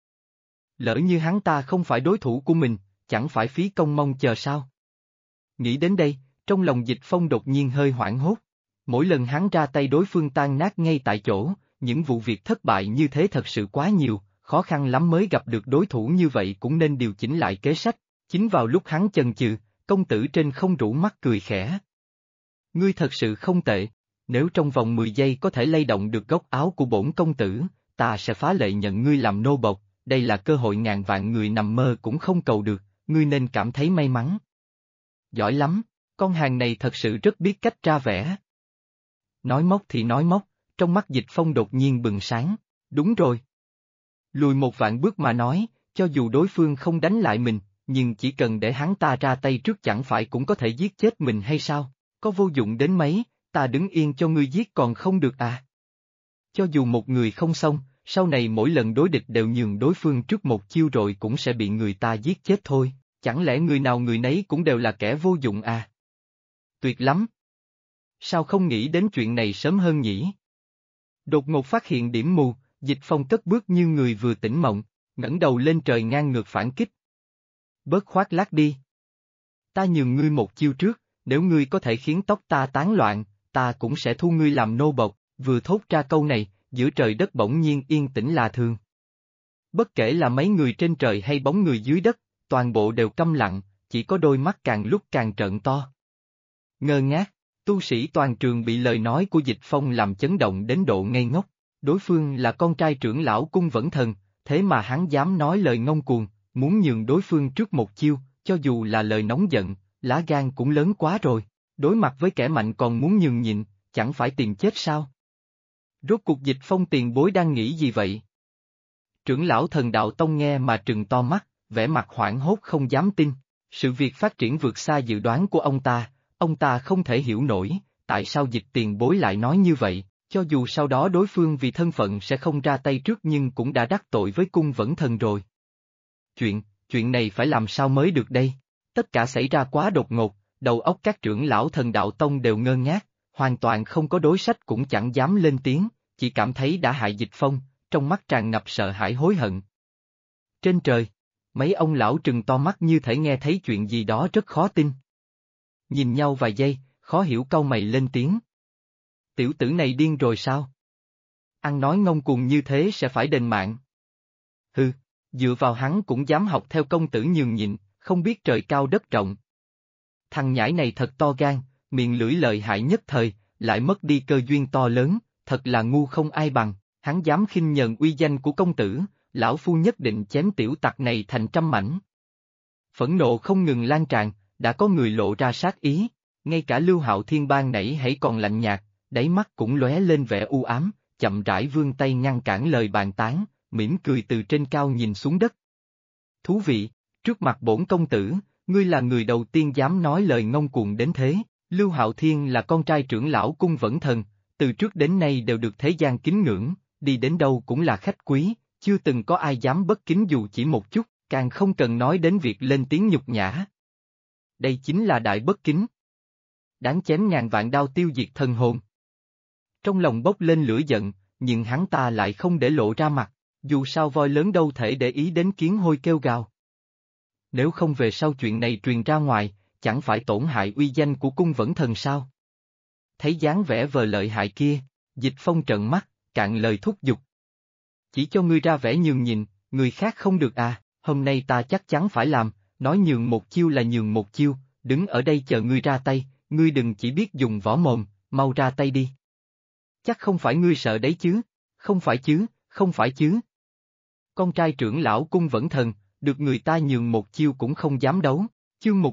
như hắn ta không phải đối thủ của mình, chẳng phải phí công mong chờ sao? Nghĩ đến đây, trong lòng Dịch Phong đột nhiên hơi hoảng hốt. Mỗi lần hắn ra tay đối phương tan nát ngay tại chỗ, những vụ việc thất bại như thế thật sự quá nhiều, khó khăn lắm mới gặp được đối thủ như vậy cũng nên điều chỉnh lại kế sách. Chính vào lúc hắn chần chừ, công tử trên không rũ mắt cười khẽ. Ngươi thật sự không tệ. Nếu trong vòng 10 giây có thể lay động được góc áo của bổn công tử, ta sẽ phá lệ nhận ngươi làm nô bộc, đây là cơ hội ngàn vạn người nằm mơ cũng không cầu được, ngươi nên cảm thấy may mắn. Giỏi lắm, con hàng này thật sự rất biết cách ra vẻ. Nói móc thì nói móc, trong mắt Dịch Phong đột nhiên bừng sáng, đúng rồi. Lùi một vạn bước mà nói, cho dù đối phương không đánh lại mình, nhưng chỉ cần để hắn ta ra tay trước chẳng phải cũng có thể giết chết mình hay sao, có vô dụng đến mấy, ta đứng yên cho ngươi giết còn không được à. Cho dù một người không xong, sau này mỗi lần đối địch đều nhường đối phương trước một chiêu rồi cũng sẽ bị người ta giết chết thôi, chẳng lẽ người nào người nấy cũng đều là kẻ vô dụng à? Tuyệt lắm! Sao không nghĩ đến chuyện này sớm hơn nhỉ? Đột ngột phát hiện điểm mù, Dịch Phong cất bước như người vừa tỉnh mộng, ngẩng đầu lên trời ngang ngược phản kích. Bớt khoác lác đi. Ta nhường ngươi một chiêu trước, nếu ngươi có thể khiến tóc ta tán loạn, ta cũng sẽ thu ngươi làm nô bộc, vừa thốt ra câu này, giữa trời đất bỗng nhiên yên tĩnh lạ thường. Bất kể là mấy người trên trời hay bóng người dưới đất, toàn bộ đều câm lặng, chỉ có đôi mắt càng lúc càng trợn to. Ngơ ngác, tu sĩ toàn trường bị lời nói của Dịch Phong làm chấn động đến độ ngây ngốc, đối phương là con trai trưởng lão Cung Vẫn Thần, thế mà hắn dám nói lời ngông cuồng, muốn nhường đối phương trước một chiêu, cho dù là lời nóng giận, lá gan cũng lớn quá rồi, đối mặt với kẻ mạnh còn muốn nhường nhịn, chẳng phải tìm chết sao? Rốt cuộc Dịch Phong tiền bối đang nghĩ gì vậy? Trưởng lão Thần Đạo Tông nghe mà trừng to mắt, vẻ mặt hoảng hốt không dám tin, sự việc phát triển vượt xa dự đoán của ông ta không thể hiểu nổi, tại sao Dịch tiền bối lại nói như vậy, cho dù sau đó đối phương vì thân phận sẽ không ra tay trước nhưng cũng đã đắc tội với Cung Vẫn Thần rồi. Chuyện này phải làm sao mới được đây? Tất cả xảy ra quá đột ngột, đầu óc các trưởng lão Thần Đạo Tông đều ngơ ngác, hoàn toàn không có đối sách cũng chẳng dám lên tiếng, chỉ cảm thấy đã hại Dịch Phong, trong mắt tràn ngập sợ hãi hối hận. Trên trời, mấy ông lão trừng to mắt như thể nghe thấy chuyện gì đó rất khó tin. Nhìn nhau vài giây, khó hiểu cau mày lên tiếng. Tiểu tử này điên rồi sao? Ăn nói ngông cuồng như thế sẽ phải đền mạng. Hừ, dựa vào hắn cũng dám học theo công tử nhường nhịn, không biết trời cao đất rộng. Thằng nhãi này thật to gan, miệng lưỡi lợi hại nhất thời, lại mất đi cơ duyên to lớn, thật là ngu không ai bằng, hắn dám khinh nhờn uy danh của công tử, lão phu nhất định chém tiểu tặc này thành trăm mảnh. Phẫn nộ không ngừng lan tràn, đã có người lộ ra sát ý, ngay cả Lưu Hạo Thiên ban nãy hãy còn lạnh nhạt, đáy mắt cũng lóe lên vẻ u ám, chậm rãi vươn tay ngăn cản lời bàn tán, mỉm cười từ trên cao nhìn xuống đất. Thú vị, trước mặt bổn công tử, ngươi là người đầu tiên dám nói lời ngông cuồng đến thế. Lưu Hạo Thiên là con trai trưởng lão Cung Vẫn Thần, từ trước đến nay đều được thế gian kính ngưỡng, đi đến đâu cũng là khách quý, chưa từng có ai dám bất kính dù chỉ một chút, càng không cần nói đến việc lên tiếng nhục nhã. Đây chính là đại bất kính. Đáng chém ngàn vạn đao tiêu diệt thần hồn. Trong lòng bốc lên lửa giận, nhưng hắn ta lại không để lộ ra mặt, dù sao voi lớn đâu thể để ý đến kiến hôi kêu gào. Nếu không về sau chuyện này truyền ra ngoài, chẳng phải tổn hại uy danh của Cung Vẫn Thần sao? Thấy dáng vẻ vờ lợi hại kia, Dịch Phong trợn mắt, cạn lời thúc giục. Chỉ cho ngươi ra vẻ nhường nhịn, người khác không được à, hôm nay ta chắc chắn phải làm, nói nhường một chiêu là nhường một chiêu, đứng ở đây chờ ngươi ra tay, ngươi đừng chỉ biết dùng võ mồm, mau ra tay đi. Chắc không phải ngươi sợ đấy chứ, không phải chứ, không phải chứ. Con trai trưởng lão Cung Vẫn Thần, được người ta nhường một chiêu cũng không dám đấu. Chương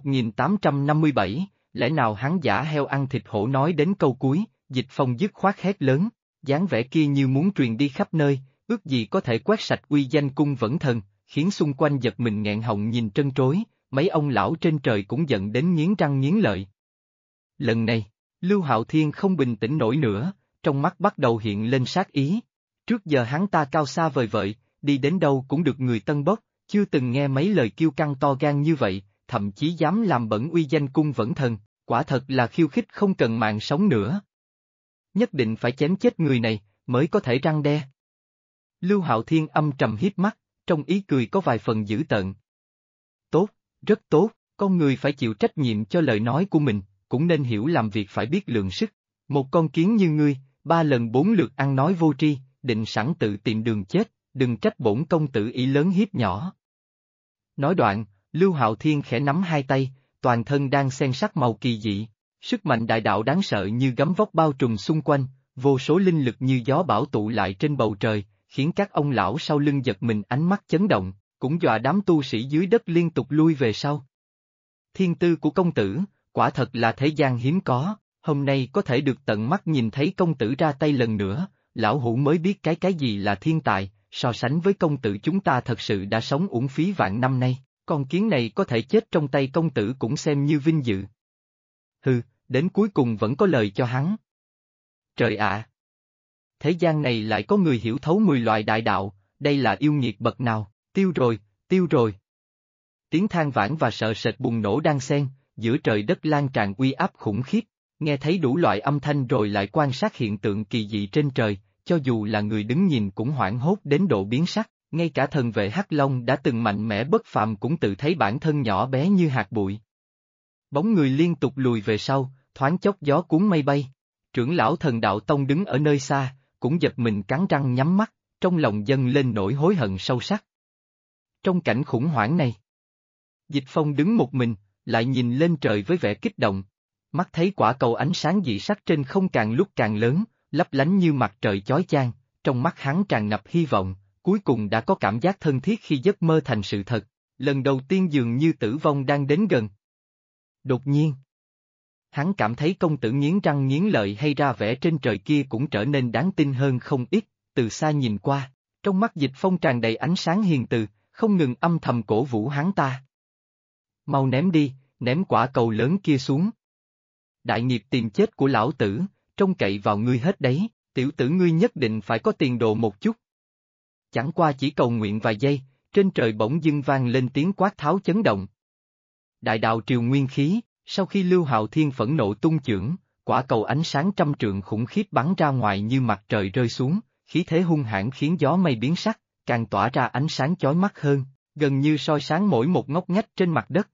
1857, lẽ nào hắn giả heo ăn thịt hổ nói đến câu cuối, Dịch Phong dứt khoát hét lớn, dáng vẻ kia như muốn truyền đi khắp nơi, ước gì có thể quét sạch uy danh Cung Vẫn Thần, khiến xung quanh giật mình nghẹn họng nhìn trân trối, mấy ông lão trên trời cũng giận đến nghiến răng nghiến lợi. Lần này, Lưu Hạo Thiên không bình tĩnh nổi nữa, trong mắt bắt đầu hiện lên sát ý. Trước giờ hắn ta cao xa vời vợi, đi đến đâu cũng được người tân bốc, chưa từng nghe mấy lời kiêu căng to gan như vậy. Thậm chí dám làm bẩn uy danh Cung Vẫn Thần, quả thật là khiêu khích không cần mạng sống nữa. Nhất định phải chém chết người này, mới có thể răn đe. Lưu Hạo Thiên âm trầm híp mắt, trong ý cười có vài phần dữ tợn. Tốt, rất tốt, con người phải chịu trách nhiệm cho lời nói của mình, cũng nên hiểu làm việc phải biết lượng sức. Một con kiến như ngươi, 3 lần 4 lượt ăn nói vô tri, định sẵn tự tìm đường chết, đừng trách bổn công tử ý lớn hiếp nhỏ. Nói đoạn, Lưu Hạo Thiên khẽ nắm hai tay, toàn thân đang xen sắc màu kỳ dị, Sức mạnh đại đạo đáng sợ như gấm vóc bao trùm xung quanh, vô số linh lực như gió bão tụ lại trên bầu trời, khiến các ông lão sau lưng giật mình ánh mắt chấn động, cũng dọa đám tu sĩ dưới đất liên tục lui về sau. Thiên tư của công tử, quả thật là thế gian hiếm có, hôm nay có thể được tận mắt nhìn thấy công tử ra tay lần nữa, lão hủ mới biết cái gì là thiên tài, so sánh với công tử chúng ta thật sự đã sống uổng phí vạn năm nay, con kiến này có thể chết trong tay công tử cũng xem như vinh dự. Hừ, đến cuối cùng vẫn có lời cho hắn. Trời ạ! Thế gian này lại có người hiểu thấu 10 loại đại đạo, đây là yêu nghiệt bậc nào, tiêu rồi, tiêu rồi. Tiếng than vãn và sợ sệt bùng nổ đan xen, giữa trời đất lan tràn uy áp khủng khiếp, nghe thấy đủ loại âm thanh rồi lại quan sát hiện tượng kỳ dị trên trời, cho dù là người đứng nhìn cũng hoảng hốt đến độ biến sắc, ngay cả thần vệ Hắc Long đã từng mạnh mẽ bất phàm cũng tự thấy bản thân nhỏ bé như hạt bụi. Bóng người liên tục lùi về sau, thoáng chốc gió cuốn mây bay. Trưởng lão Thần Đạo Tông đứng ở nơi xa, cũng giật mình cắn răng nhắm mắt, trong lòng dâng lên nỗi hối hận sâu sắc. Trong cảnh khủng hoảng này, Dịch Phong đứng một mình, lại nhìn lên trời với vẻ kích động. Mắt thấy quả cầu ánh sáng dị sắc trên không càng lúc càng lớn, lấp lánh như mặt trời chói chang, trong mắt hắn tràn ngập hy vọng, cuối cùng đã có cảm giác thân thiết khi giấc mơ thành sự thật, lần đầu tiên dường như tử vong đang đến gần. Đột nhiên, hắn cảm thấy công tử nghiến răng nghiến lợi hay ra vẻ trên trời kia cũng trở nên đáng tin hơn không ít, từ xa nhìn qua, trong mắt Dịch Phong tràn đầy ánh sáng hiền từ, không ngừng âm thầm cổ vũ hắn ta. Mau ném đi, ném quả cầu lớn kia xuống. Đại nghiệp tìm chết của lão tử, trông cậy vào ngươi hết đấy, tiểu tử ngươi nhất định phải có tiền đồ một chút. Chẳng qua chỉ cầu nguyện vài giây, trên trời bỗng dưng vang lên tiếng quát tháo chấn động. Đại đạo triều nguyên khí, sau khi Lưu Hạo Thiên phẫn nộ tung chưởng, quả cầu ánh sáng trăm trượng khủng khiếp bắn ra ngoài như mặt trời rơi xuống, khí thế hung hãn khiến gió mây biến sắc, càng tỏa ra ánh sáng chói mắt hơn, gần như soi sáng mỗi một ngóc ngách trên mặt đất.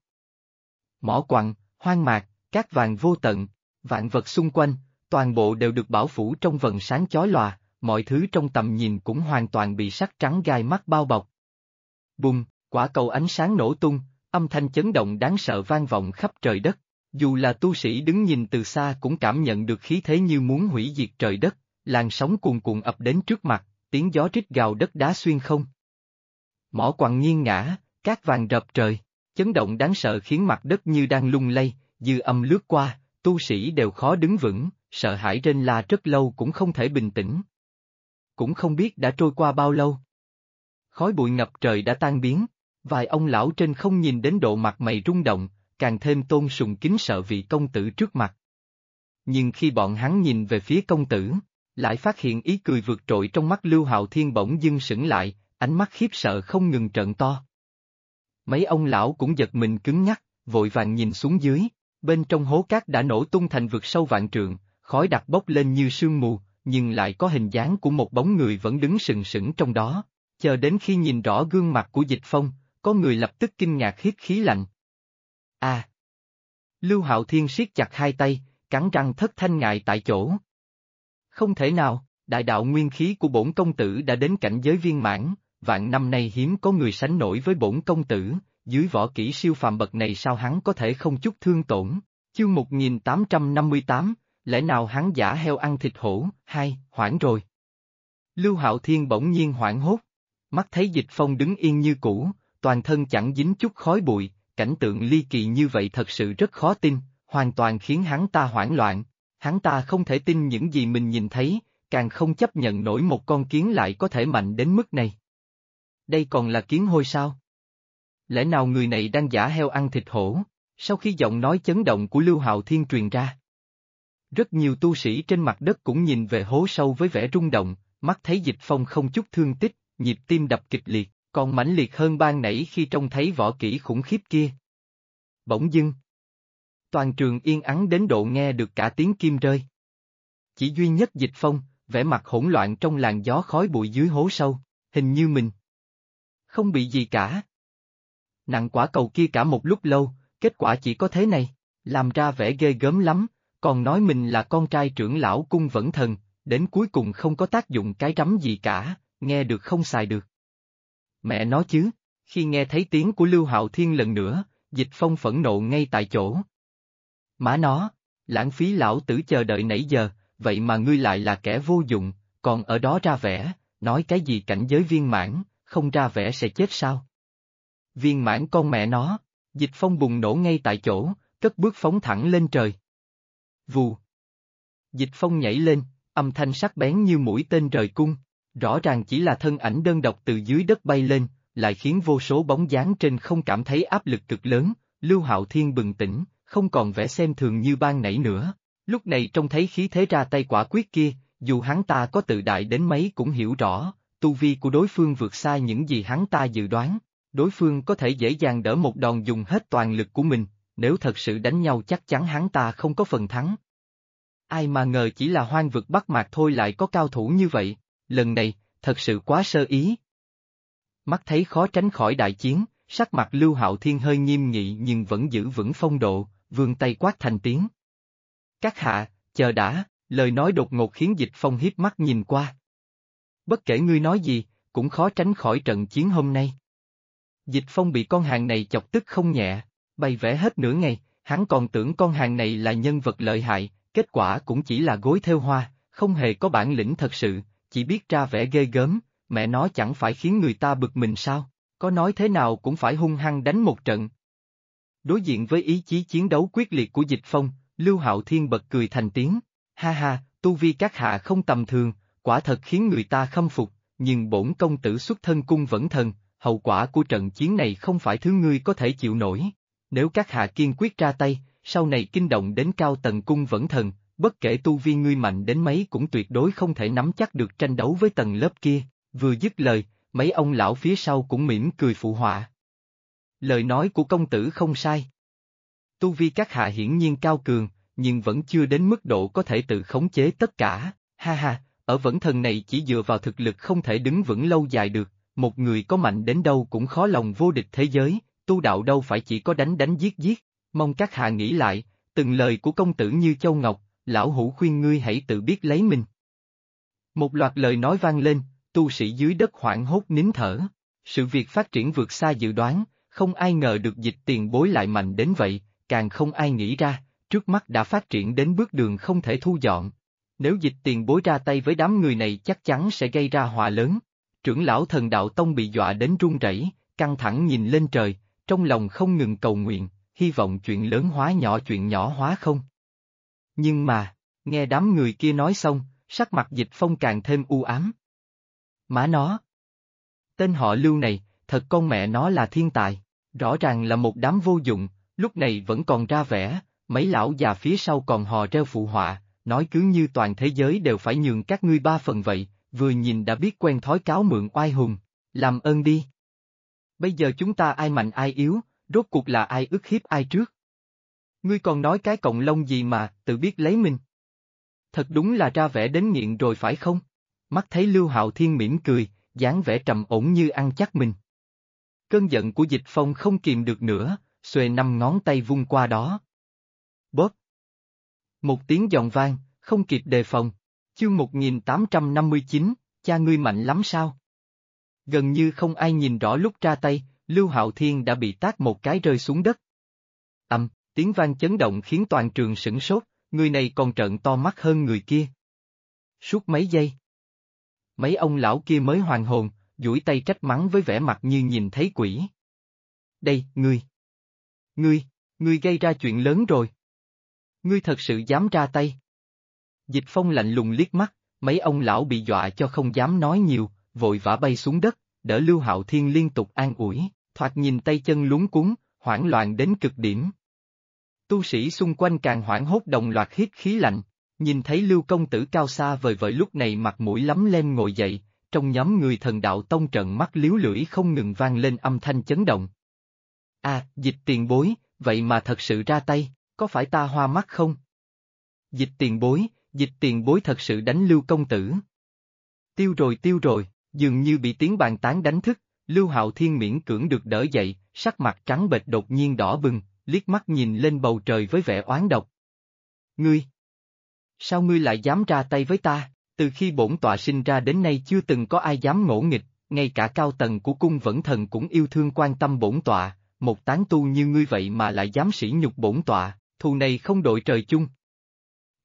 Mỏ quặng, hoang mạc, cát vàng vô tận, vạn vật xung quanh, toàn bộ đều được bảo phủ trong vầng sáng chói lòa, mọi thứ trong tầm nhìn cũng hoàn toàn bị sắc trắng gai mắt bao bọc. Bùng, quả cầu ánh sáng nổ tung, âm thanh chấn động đáng sợ vang vọng khắp trời đất, dù là tu sĩ đứng nhìn từ xa cũng cảm nhận được khí thế như muốn hủy diệt trời đất, làn sóng cuồn cuộn ập đến trước mặt, tiếng gió rít gào đất đá xuyên không. Mỏ quặng nghiêng ngã, cát vàng rập trời, chấn động đáng sợ khiến mặt đất như đang lung lay, dư âm lướt qua, tu sĩ đều khó đứng vững, sợ hãi rên la rất lâu cũng không thể bình tĩnh. Cũng không biết đã trôi qua bao lâu. Khói bụi ngập trời đã tan biến, vài ông lão trên không nhìn đến độ mặt mày rung động, càng thêm tôn sùng kính sợ vị công tử trước mặt. Nhưng khi bọn hắn nhìn về phía công tử, lại phát hiện ý cười vượt trội trong mắt Lưu Hạo Thiên bỗng dưng sững lại, ánh mắt khiếp sợ không ngừng trợn to. Mấy ông lão cũng giật mình cứng nhắc, vội vàng nhìn xuống dưới, bên trong hố cát đã nổ tung thành vực sâu vạn trượng, khói đặc bốc lên như sương mù, nhưng lại có hình dáng của một bóng người vẫn đứng sừng sững trong đó. Chờ đến khi nhìn rõ gương mặt của Dịch Phong, có người lập tức kinh ngạc hít khí lạnh. À! Lưu Hạo Thiên siết chặt hai tay, cắn răng thất thanh ngại tại chỗ. Không thể nào, đại đạo nguyên khí của bổn công tử đã đến cảnh giới viên mãn, vạn năm nay hiếm có người sánh nổi với bổn công tử, dưới võ kỹ siêu phàm bậc này sao hắn có thể không chút thương tổn. Chương 1858, lẽ nào hắn giả heo ăn thịt hổ, hai, hoảng rồi. Lưu Hạo Thiên bỗng nhiên hoảng hốt, mắt thấy Dịch Phong đứng yên như cũ, toàn thân chẳng dính chút khói bụi, cảnh tượng ly kỳ như vậy thật sự rất khó tin, hoàn toàn khiến hắn ta hoảng loạn, hắn ta không thể tin những gì mình nhìn thấy, càng không chấp nhận nổi một con kiến lại có thể mạnh đến mức này. Đây còn là kiến hôi sao? Lẽ nào người này đang giả heo ăn thịt hổ? Sau khi giọng nói chấn động của Lưu Hạo Thiên truyền ra, rất nhiều tu sĩ trên mặt đất cũng nhìn về hố sâu với vẻ rung động, mắt thấy Dịch Phong không chút thương tích, nhịp tim đập kịch liệt, còn mãnh liệt hơn ban nãy khi trông thấy võ kỹ khủng khiếp kia. Bỗng dưng, toàn trường yên ắng đến độ nghe được cả tiếng kim rơi. Chỉ duy nhất Dịch Phong, vẻ mặt hỗn loạn trong làn gió khói bụi dưới hố sâu, hình như mình không bị gì cả. Nặng quả cầu kia cả một lúc lâu, kết quả chỉ có thế này, làm ra vẻ ghê gớm lắm, còn nói mình là con trai trưởng lão cung vẫn thần, đến cuối cùng không có tác dụng cái rắm gì cả, nghe được không xài được. Mẹ nói chứ, khi nghe thấy tiếng của Lưu Hạo Thiên lần nữa, Dịch Phong phẫn nộ ngay tại chỗ. Má nó, Lãng phí lão tử chờ đợi nãy giờ, vậy mà ngươi lại là kẻ vô dụng, còn ở đó ra vẻ, nói cái gì cảnh giới viên mãn, không ra vẻ sẽ chết sao? Viên mãn con mẹ nó, Dịch Phong bùng nổ ngay tại chỗ, cất bước phóng thẳng lên trời. Vù. Dịch Phong nhảy lên, âm thanh sắc bén như mũi tên rời cung, rõ ràng chỉ là thân ảnh đơn độc từ dưới đất bay lên, lại khiến vô số bóng dáng trên không cảm thấy áp lực cực lớn. Lưu Hạo Thiên bừng tỉnh, không còn vẻ xem thường như ban nãy nữa. Lúc này trông thấy khí thế ra tay quả quyết kia, dù hắn ta có tự đại đến mấy cũng hiểu rõ, tu vi của đối phương vượt xa những gì hắn ta dự đoán. Đối phương có thể dễ dàng đỡ một đòn dùng hết toàn lực của mình, nếu thật sự đánh nhau chắc chắn hắn ta không có phần thắng. Ai mà ngờ chỉ là hoang vực Bắc Mạc thôi lại có cao thủ như vậy, lần này, thật sự quá sơ ý. Mắt thấy khó tránh khỏi đại chiến, sắc mặt Lưu Hạo Thiên hơi nghiêm nghị nhưng vẫn giữ vững phong độ, vươn tay quát thành tiếng. Các hạ, chờ đã, lời nói đột ngột khiến Dịch Phong hiếp mắt nhìn qua. Bất kể ngươi nói gì, cũng khó tránh khỏi trận chiến hôm nay. Dịch Phong bị con hàng này chọc tức không nhẹ, bày vẽ hết nửa ngày, hắn còn tưởng con hàng này là nhân vật lợi hại, kết quả cũng chỉ là gối theo hoa, không hề có bản lĩnh thật sự, chỉ biết ra vẻ ghê gớm, mẹ nó chẳng phải khiến người ta bực mình sao, có nói thế nào cũng phải hung hăng đánh một trận. Đối diện với ý chí chiến đấu quyết liệt của Dịch Phong, Lưu Hạo Thiên bật cười thành tiếng, ha ha, tu vi các hạ không tầm thường, quả thật khiến người ta khâm phục, nhưng bổn công tử xuất thân cung vẫn thần, hậu quả của trận chiến này không phải thứ ngươi có thể chịu nổi. Nếu các hạ kiên quyết ra tay, sau này kinh động đến cao tầng cung vẫn thần, bất kể tu vi ngươi mạnh đến mấy cũng tuyệt đối không thể nắm chắc được tranh đấu với tầng lớp kia. Vừa dứt lời, mấy ông lão phía sau cũng mỉm cười phụ họa. Lời nói của công tử không sai. Tu vi các hạ hiển nhiên cao cường, nhưng vẫn chưa đến mức độ có thể tự khống chế tất cả, ha ha, ở vẫn thần này chỉ dựa vào thực lực không thể đứng vững lâu dài được, một người có mạnh đến đâu cũng khó lòng vô địch thế giới, tu đạo đâu phải chỉ có đánh đánh giết giết, mong các hạ nghĩ lại, từng lời của công tử như châu ngọc, lão hủ khuyên ngươi hãy tự biết lấy mình. Một loạt lời nói vang lên, tu sĩ dưới đất hoảng hốt nín thở, sự việc phát triển vượt xa dự đoán, không ai ngờ được Dịch tiền bối lại mạnh đến vậy, càng không ai nghĩ ra, trước mắt đã phát triển đến bước đường không thể thu dọn. Nếu Dịch tiền bối ra tay với đám người này chắc chắn sẽ gây ra họa lớn. Trưởng lão Thần Đạo Tông bị dọa đến run rẩy, căng thẳng nhìn lên trời, trong lòng không ngừng cầu nguyện, hy vọng chuyện lớn hóa nhỏ chuyện nhỏ hóa không. Nhưng mà, nghe đám người kia nói xong, sắc mặt Dịch Phong càng thêm u ám. Má nó! Tên họ Lưu này, thật con mẹ nó là thiên tài, rõ ràng là một đám vô dụng, lúc này vẫn còn ra vẻ, mấy lão già phía sau còn hò reo phụ họa, nói cứ như toàn thế giới đều phải nhường các ngươi 3 phần vậy, vừa nhìn đã biết quen thói cáo mượn oai hùng, làm ơn đi. Bây giờ chúng ta ai mạnh ai yếu, rốt cuộc là ai ức hiếp ai trước? Ngươi còn nói cái cọng lông gì mà, tự biết lấy mình. Thật đúng là ra vẻ đến nghiện rồi phải không? Mắt thấy Lưu Hạo Thiên mỉm cười, dáng vẻ trầm ổn như ăn chắc mình. Cơn giận của Dịch Phong không kìm được nữa, xuề 5 ngón tay vung qua đó. Bóp! Một tiếng giòn vang, không kịp đề phòng. Chương 1859, cha ngươi mạnh lắm sao? Gần như không ai nhìn rõ lúc ra tay, Lưu Hạo Thiên đã bị tát một cái rơi xuống đất. Tiếng vang chấn động khiến toàn trường sửng sốt, người này còn trợn to mắt hơn người kia. Suốt mấy giây, mấy ông lão kia mới hoàn hồn, duỗi tay trách mắng với vẻ mặt như nhìn thấy quỷ. Đây, ngươi gây ra chuyện lớn rồi. Ngươi thật sự dám ra tay. Dịch Phong lạnh lùng liếc mắt, mấy ông lão bị dọa cho không dám nói nhiều, vội vã bay xuống đất, đỡ Lưu Hạo Thiên liên tục an ủi, thoạt nhìn tay chân luống cuống, hoảng loạn đến cực điểm. Tu sĩ xung quanh càng hoảng hốt đồng loạt hít khí lạnh, nhìn thấy Lưu công tử cao xa vời vợi lúc này mặt mũi lấm lem ngồi dậy, trong nhóm người Thần Đạo Tông trợn mắt liếu lưỡi không ngừng vang lên âm thanh chấn động. Dịch tiền bối, vậy mà thật sự ra tay, có phải ta hoa mắt không? Dịch tiền bối thật sự đánh Lưu công tử. Tiêu rồi, dường như bị tiếng bàn tán đánh thức, Lưu Hạo Thiên miễn cưỡng được đỡ dậy, sắc mặt trắng bệch đột nhiên đỏ bừng, liếc mắt nhìn lên bầu trời với vẻ oán độc. Ngươi! Sao ngươi lại dám ra tay với ta? Từ khi bổn tọa sinh ra đến nay chưa từng có ai dám ngỗ nghịch, ngay cả cao tầng của cung vẫn thần cũng yêu thương quan tâm bổn tọa, một tán tu như ngươi vậy mà lại dám sỉ nhục bổn tọa, thù này không đội trời chung.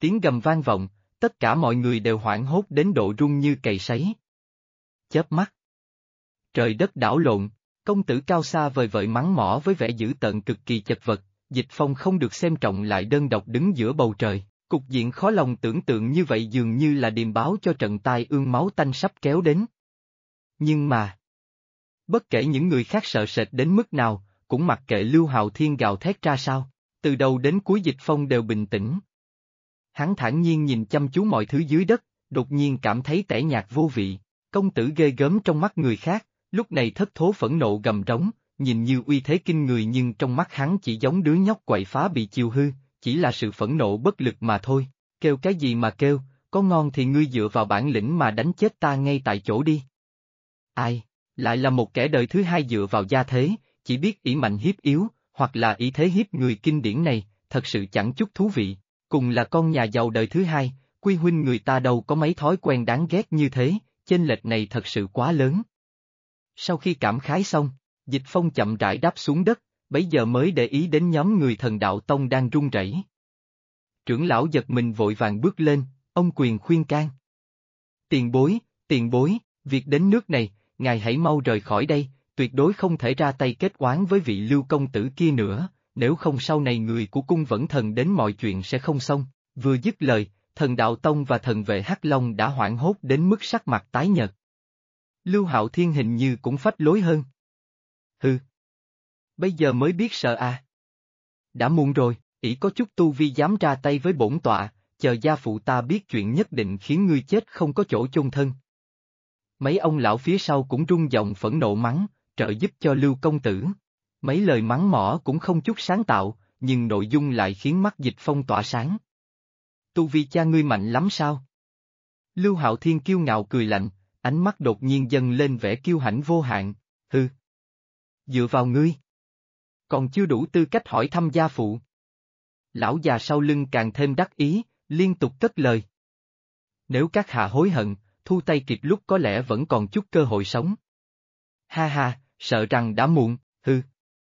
Tiếng gầm vang vọng, tất cả mọi người đều hoảng hốt đến độ run như cầy sấy. Chớp mắt. Trời đất đảo lộn, công tử cao xa vời vợi mắng mỏ với vẻ dữ tợn cực kỳ chật vật, Dịch Phong không được xem trọng lại đơn độc đứng giữa bầu trời, cục diện khó lòng tưởng tượng như vậy dường như là điềm báo cho trận tai ương máu tanh sắp kéo đến. Nhưng mà, bất kể những người khác sợ sệt đến mức nào, cũng mặc kệ Lưu Hạo Thiên gào thét ra sao, từ đầu đến cuối Dịch Phong đều bình tĩnh. Hắn thản nhiên nhìn chăm chú mọi thứ dưới đất, đột nhiên cảm thấy tẻ nhạt vô vị, công tử ghê gớm trong mắt người khác, lúc này thất thố phẫn nộ gầm trống, nhìn như uy thế kinh người nhưng trong mắt hắn chỉ giống đứa nhóc quậy phá bị chiều hư, chỉ là sự phẫn nộ bất lực mà thôi, kêu cái gì mà kêu, có ngon thì ngươi dựa vào bản lĩnh mà đánh chết ta ngay tại chỗ đi. Ai, lại là một kẻ đời thứ hai dựa vào gia thế, chỉ biết ỷ mạnh hiếp yếu, hoặc là ỷ thế hiếp người kinh điển này, thật sự chẳng chút thú vị, cùng là con nhà giàu đời thứ hai, quy huynh người ta đâu có mấy thói quen đáng ghét như thế, chênh lệch này thật sự quá lớn. Sau khi cảm khái xong, Dịch Phong chậm rãi đáp xuống đất, bấy giờ mới để ý đến nhóm người Thần Đạo Tông đang run rẩy. Trưởng lão giật mình vội vàng bước lên, ông quyền khuyên can. Tiền bối, việc đến nước này, ngài hãy mau rời khỏi đây, tuyệt đối không thể ra tay kết oán với vị Lưu công tử kia nữa, nếu không sau này người của cung Vẫn Thần đến mọi chuyện sẽ không xong. Vừa dứt lời, Thần Đạo Tông và thần vệ Hắc Long đã hoảng hốt đến mức sắc mặt tái nhợt. Lưu Hạo Thiên hình như cũng phách lối hơn. Hừ. Bây giờ mới biết sợ à. Đã muộn rồi, ỷ có chút tu vi dám ra tay với bổn tọa, chờ gia phụ ta biết chuyện nhất định khiến ngươi chết không có chỗ chôn thân. Mấy ông lão phía sau cũng rung giọng phẫn nộ mắng, trợ giúp cho Lưu công tử. Mấy lời mắng mỏ cũng không chút sáng tạo, nhưng nội dung lại khiến mắt Dịch Phong tỏa sáng. Tu vi cha ngươi mạnh lắm sao? Lưu Hạo Thiên kiêu ngạo cười lạnh, ánh mắt đột nhiên dâng lên vẻ kiêu hãnh vô hạn, hừ. Dựa vào ngươi. Còn chưa đủ tư cách hỏi thăm gia phụ. Lão già sau lưng càng thêm đắc ý, liên tục cất lời. Nếu các hạ hối hận, thu tay kịp lúc có lẽ vẫn còn chút cơ hội sống. Ha ha, sợ rằng đã muộn, hừ.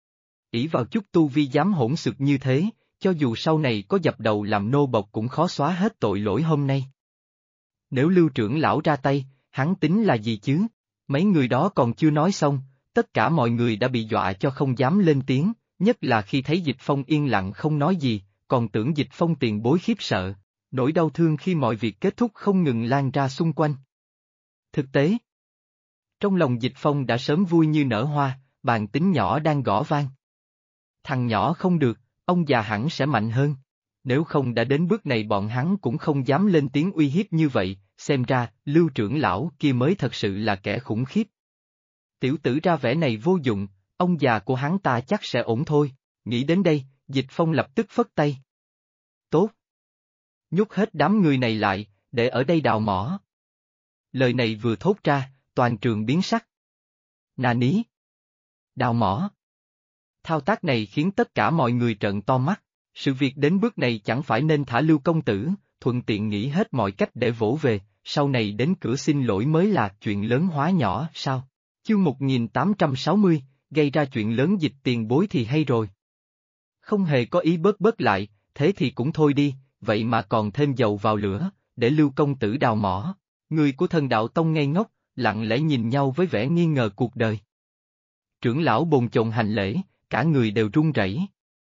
Ỷ vào chút tu vi dám hỗn xược như thế, cho dù sau này có dập đầu làm nô bộc cũng khó xóa hết tội lỗi hôm nay. Nếu Lưu trưởng lão ra tay, hắn tính là gì chứ? Mấy người đó còn chưa nói xong, tất cả mọi người đã bị dọa cho không dám lên tiếng, nhất là khi thấy Dịch Phong yên lặng không nói gì, còn tưởng Dịch Phong tiền bối khiếp sợ, nỗi đau thương khi mọi việc kết thúc không ngừng lan ra xung quanh. Thực tế, trong lòng Dịch Phong đã sớm vui như nở hoa, bàn tính nhỏ đang gõ vang. Thằng nhỏ không được, ông già hẳn sẽ mạnh hơn. Nếu không đã đến bước này bọn hắn cũng không dám lên tiếng uy hiếp như vậy, xem ra, Lưu trưởng lão kia mới thật sự là kẻ khủng khiếp. Tiểu tử ra vẻ này vô dụng, ông già của hắn ta chắc sẽ ổn thôi, nghĩ đến đây, Dịch Phong lập tức phất tay. Tốt. Nhốt hết đám người này lại, để ở đây đào mỏ. Lời này vừa thốt ra, toàn trường biến sắc. Nà ní. Đào mỏ. Thao tác này khiến tất cả mọi người trợn to mắt, sự việc đến bước này chẳng phải nên thả Lưu công tử, thuận tiện nghĩ hết mọi cách để vỗ về, sau này đến cửa xin lỗi mới là chuyện lớn hóa nhỏ sao? Chương 1860, gây ra chuyện lớn Dịch tiền bối thì hay rồi. Không hề có ý bớt lại, thế thì cũng thôi đi, vậy mà còn thêm dầu vào lửa, để Lưu công tử đào mỏ. Người của Thần Đạo Tông ngây ngốc, lặng lẽ nhìn nhau với vẻ nghi ngờ cuộc đời. Trưởng lão bồn chồn hành lễ, cả người đều run rẩy.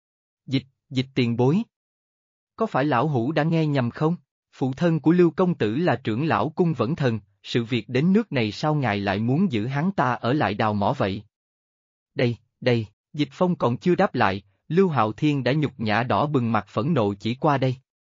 Dịch tiền bối. Có phải lão hủ đã nghe nhầm không? Phụ thân của Lưu công tử là trưởng lão cung Vẫn Thần, sự việc đến nước này sao ngài lại muốn giữ hắn ta ở lại đào mỏ vậy? Đây, Dịch Phong còn chưa đáp lại, Lưu Hạo Thiên đã nhục nhã đỏ bừng mặt phẫn nộ chỉ qua đây.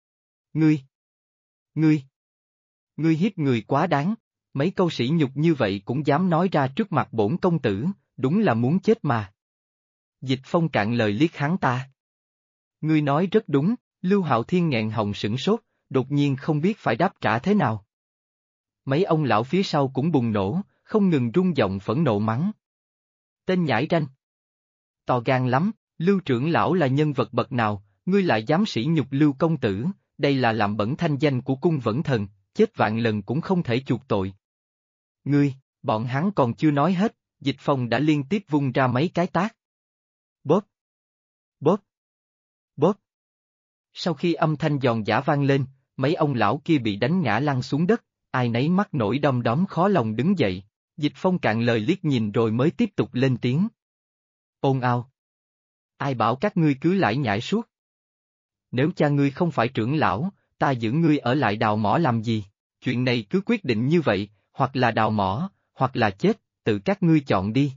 Ngươi hiếp người quá đáng, mấy câu sỉ nhục như vậy cũng dám nói ra trước mặt bổn công tử, đúng là muốn chết mà. Dịch Phong cạn lời liếc hắn ta. Ngươi nói rất đúng, Lưu Hạo Thiên nghẹn họng sửng sốt, đột nhiên không biết phải đáp trả thế nào. Mấy ông lão phía sau cũng bùng nổ, không ngừng rung giọng phẫn nộ mắng. Tên nhãi ranh. To gan lắm, Lưu trưởng lão là nhân vật bậc nào, ngươi lại dám sỉ nhục Lưu công tử, đây là làm bẩn thanh danh của cung Vẫn Thần, chết vạn lần cũng không thể chuộc tội. Bọn hắn còn chưa nói hết, Dịch Phong đã liên tiếp vung ra mấy cái tát. Bóp. Sau khi âm thanh giòn giã vang lên, mấy ông lão kia bị đánh ngã lăn xuống đất, ai nấy mắt nổi đom đóm khó lòng đứng dậy. Dịch Phong cạn lời liếc nhìn rồi mới tiếp tục lên tiếng. Ồn ào. Ai bảo các ngươi cứ lải nhải suốt? Nếu cha ngươi không phải trưởng lão, ta giữ ngươi ở lại đào mỏ làm gì? Chuyện này cứ quyết định như vậy, hoặc là đào mỏ, hoặc là chết, tự các ngươi chọn đi.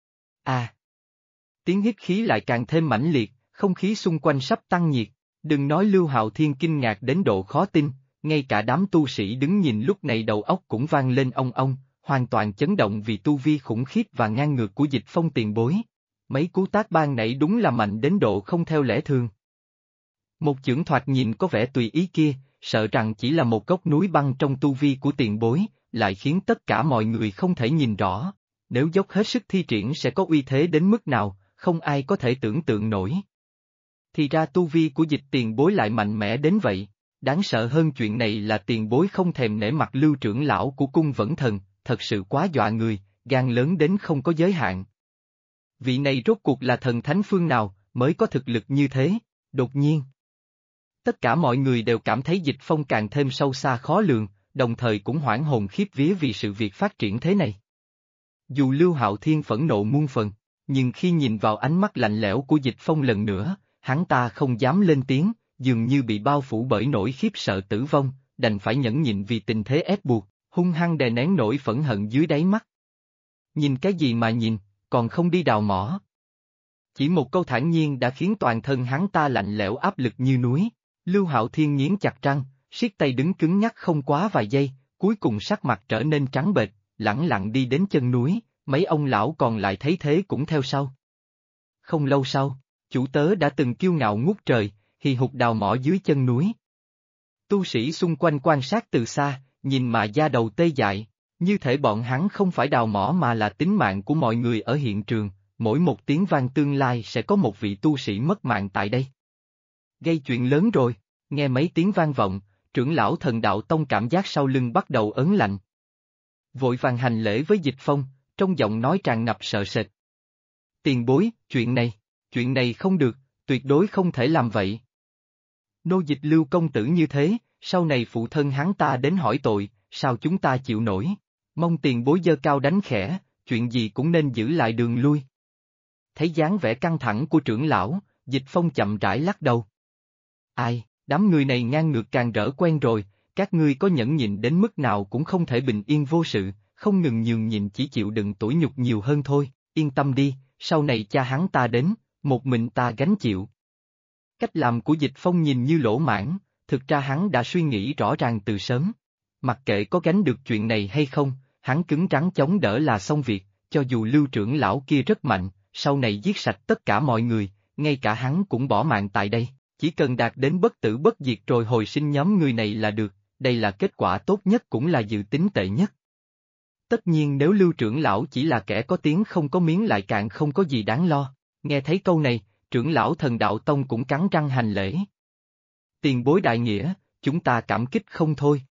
À! Tiếng hít khí lại càng thêm mãnh liệt, không khí xung quanh sắp tăng nhiệt. Đừng nói Lưu Hạo Thiên kinh ngạc đến độ khó tin, ngay cả đám tu sĩ đứng nhìn lúc này đầu óc cũng vang lên ong ong, hoàn toàn chấn động vì tu vi khủng khiếp và ngang ngược của Dịch Phong tiền bối. Mấy cú tác ban nãy đúng là mạnh đến độ không theo lẽ thường. Một chưởng thoạt nhìn có vẻ tùy ý kia, sợ rằng chỉ là một góc núi băng trong tu vi của tiền bối, lại khiến tất cả mọi người không thể nhìn rõ. Nếu dốc hết sức thi triển sẽ có uy thế đến mức nào, không ai có thể tưởng tượng nổi. Thì ra tu vi của Dịch tiền bối lại mạnh mẽ đến vậy. Đáng sợ hơn chuyện này là tiền bối không thèm nể mặt Lưu trưởng lão của cung Vẫn Thần, thật sự quá dọa người, gan lớn đến không có giới hạn. Vị này rốt cuộc là thần thánh phương nào, mới có thực lực như thế? Đột nhiên, tất cả mọi người đều cảm thấy Dịch Phong càng thêm sâu xa khó lường, đồng thời cũng hoảng hồn khiếp vía vì sự việc phát triển thế này. Dù Lưu Hạo Thiên phẫn nộ muôn phần, nhưng khi nhìn vào ánh mắt lạnh lẽo của Dịch Phong lần nữa, hắn ta không dám lên tiếng, dường như bị bao phủ bởi nỗi khiếp sợ tử vong, đành phải nhẫn nhịn vì tình thế ép buộc, hung hăng đè nén nỗi phẫn hận dưới đáy mắt. Nhìn cái gì mà nhìn, còn không đi đào mỏ. Chỉ một câu thản nhiên đã khiến toàn thân hắn ta lạnh lẽo áp lực như núi. Lưu Hạo Thiên nghiến chặt răng, siết tay đứng cứng nhắc không quá vài giây, cuối cùng sắc mặt trở nên trắng bệch, lẳng lặng đi đến chân núi, mấy ông lão còn lại thấy thế cũng theo sau. Không lâu sau, chủ tớ đã từng kiêu ngạo ngút trời, hì hục đào mỏ dưới chân núi. Tu sĩ xung quanh quan sát từ xa, nhìn mà da đầu tê dại, như thể bọn hắn không phải đào mỏ mà là tính mạng của mọi người ở hiện trường, mỗi một tiếng vang tương lai sẽ có một vị tu sĩ mất mạng tại đây. Gây chuyện lớn rồi, nghe mấy tiếng vang vọng, trưởng lão Thần Đạo Tông cảm giác sau lưng bắt đầu ớn lạnh. Vội vàng hành lễ với Dịch Phong, trong giọng nói tràn ngập sợ sệt. Tiền bối, chuyện này không được, tuyệt đối không thể làm vậy. Nô Dịch Lưu công tử như thế, sau này phụ thân hắn ta đến hỏi tội, sao chúng ta chịu nổi? Mong tiền bối giơ cao đánh khẽ, chuyện gì cũng nên giữ lại đường lui. Thấy dáng vẻ căng thẳng của trưởng lão, Dịch Phong chậm rãi lắc đầu. Ai, đám người này ngang ngược càng rỡ quen rồi, các ngươi có nhẫn nhịn đến mức nào cũng không thể bình yên vô sự, không ngừng nhường nhịn chỉ chịu đựng tủi nhục nhiều hơn thôi, yên tâm đi, sau này cha hắn ta đến, một mình ta gánh chịu. Cách làm của Dịch Phong nhìn như lỗ mãng, thực ra hắn đã suy nghĩ rõ ràng từ sớm. Mặc kệ có gánh được chuyện này hay không, hắn cứng rắn chống đỡ là xong việc, cho dù Lưu trưởng lão kia rất mạnh, sau này giết sạch tất cả mọi người, ngay cả hắn cũng bỏ mạng tại đây, chỉ cần đạt đến bất tử bất diệt rồi hồi sinh nhóm người này là được, đây là kết quả tốt nhất cũng là dự tính tệ nhất. Tất nhiên nếu Lưu trưởng lão chỉ là kẻ có tiếng không có miếng lại càng không có gì đáng lo, nghe thấy câu này, trưởng lão Thần Đạo Tông cũng cắn răng hành lễ. Tiền bối đại nghĩa, chúng ta cảm kích không thôi.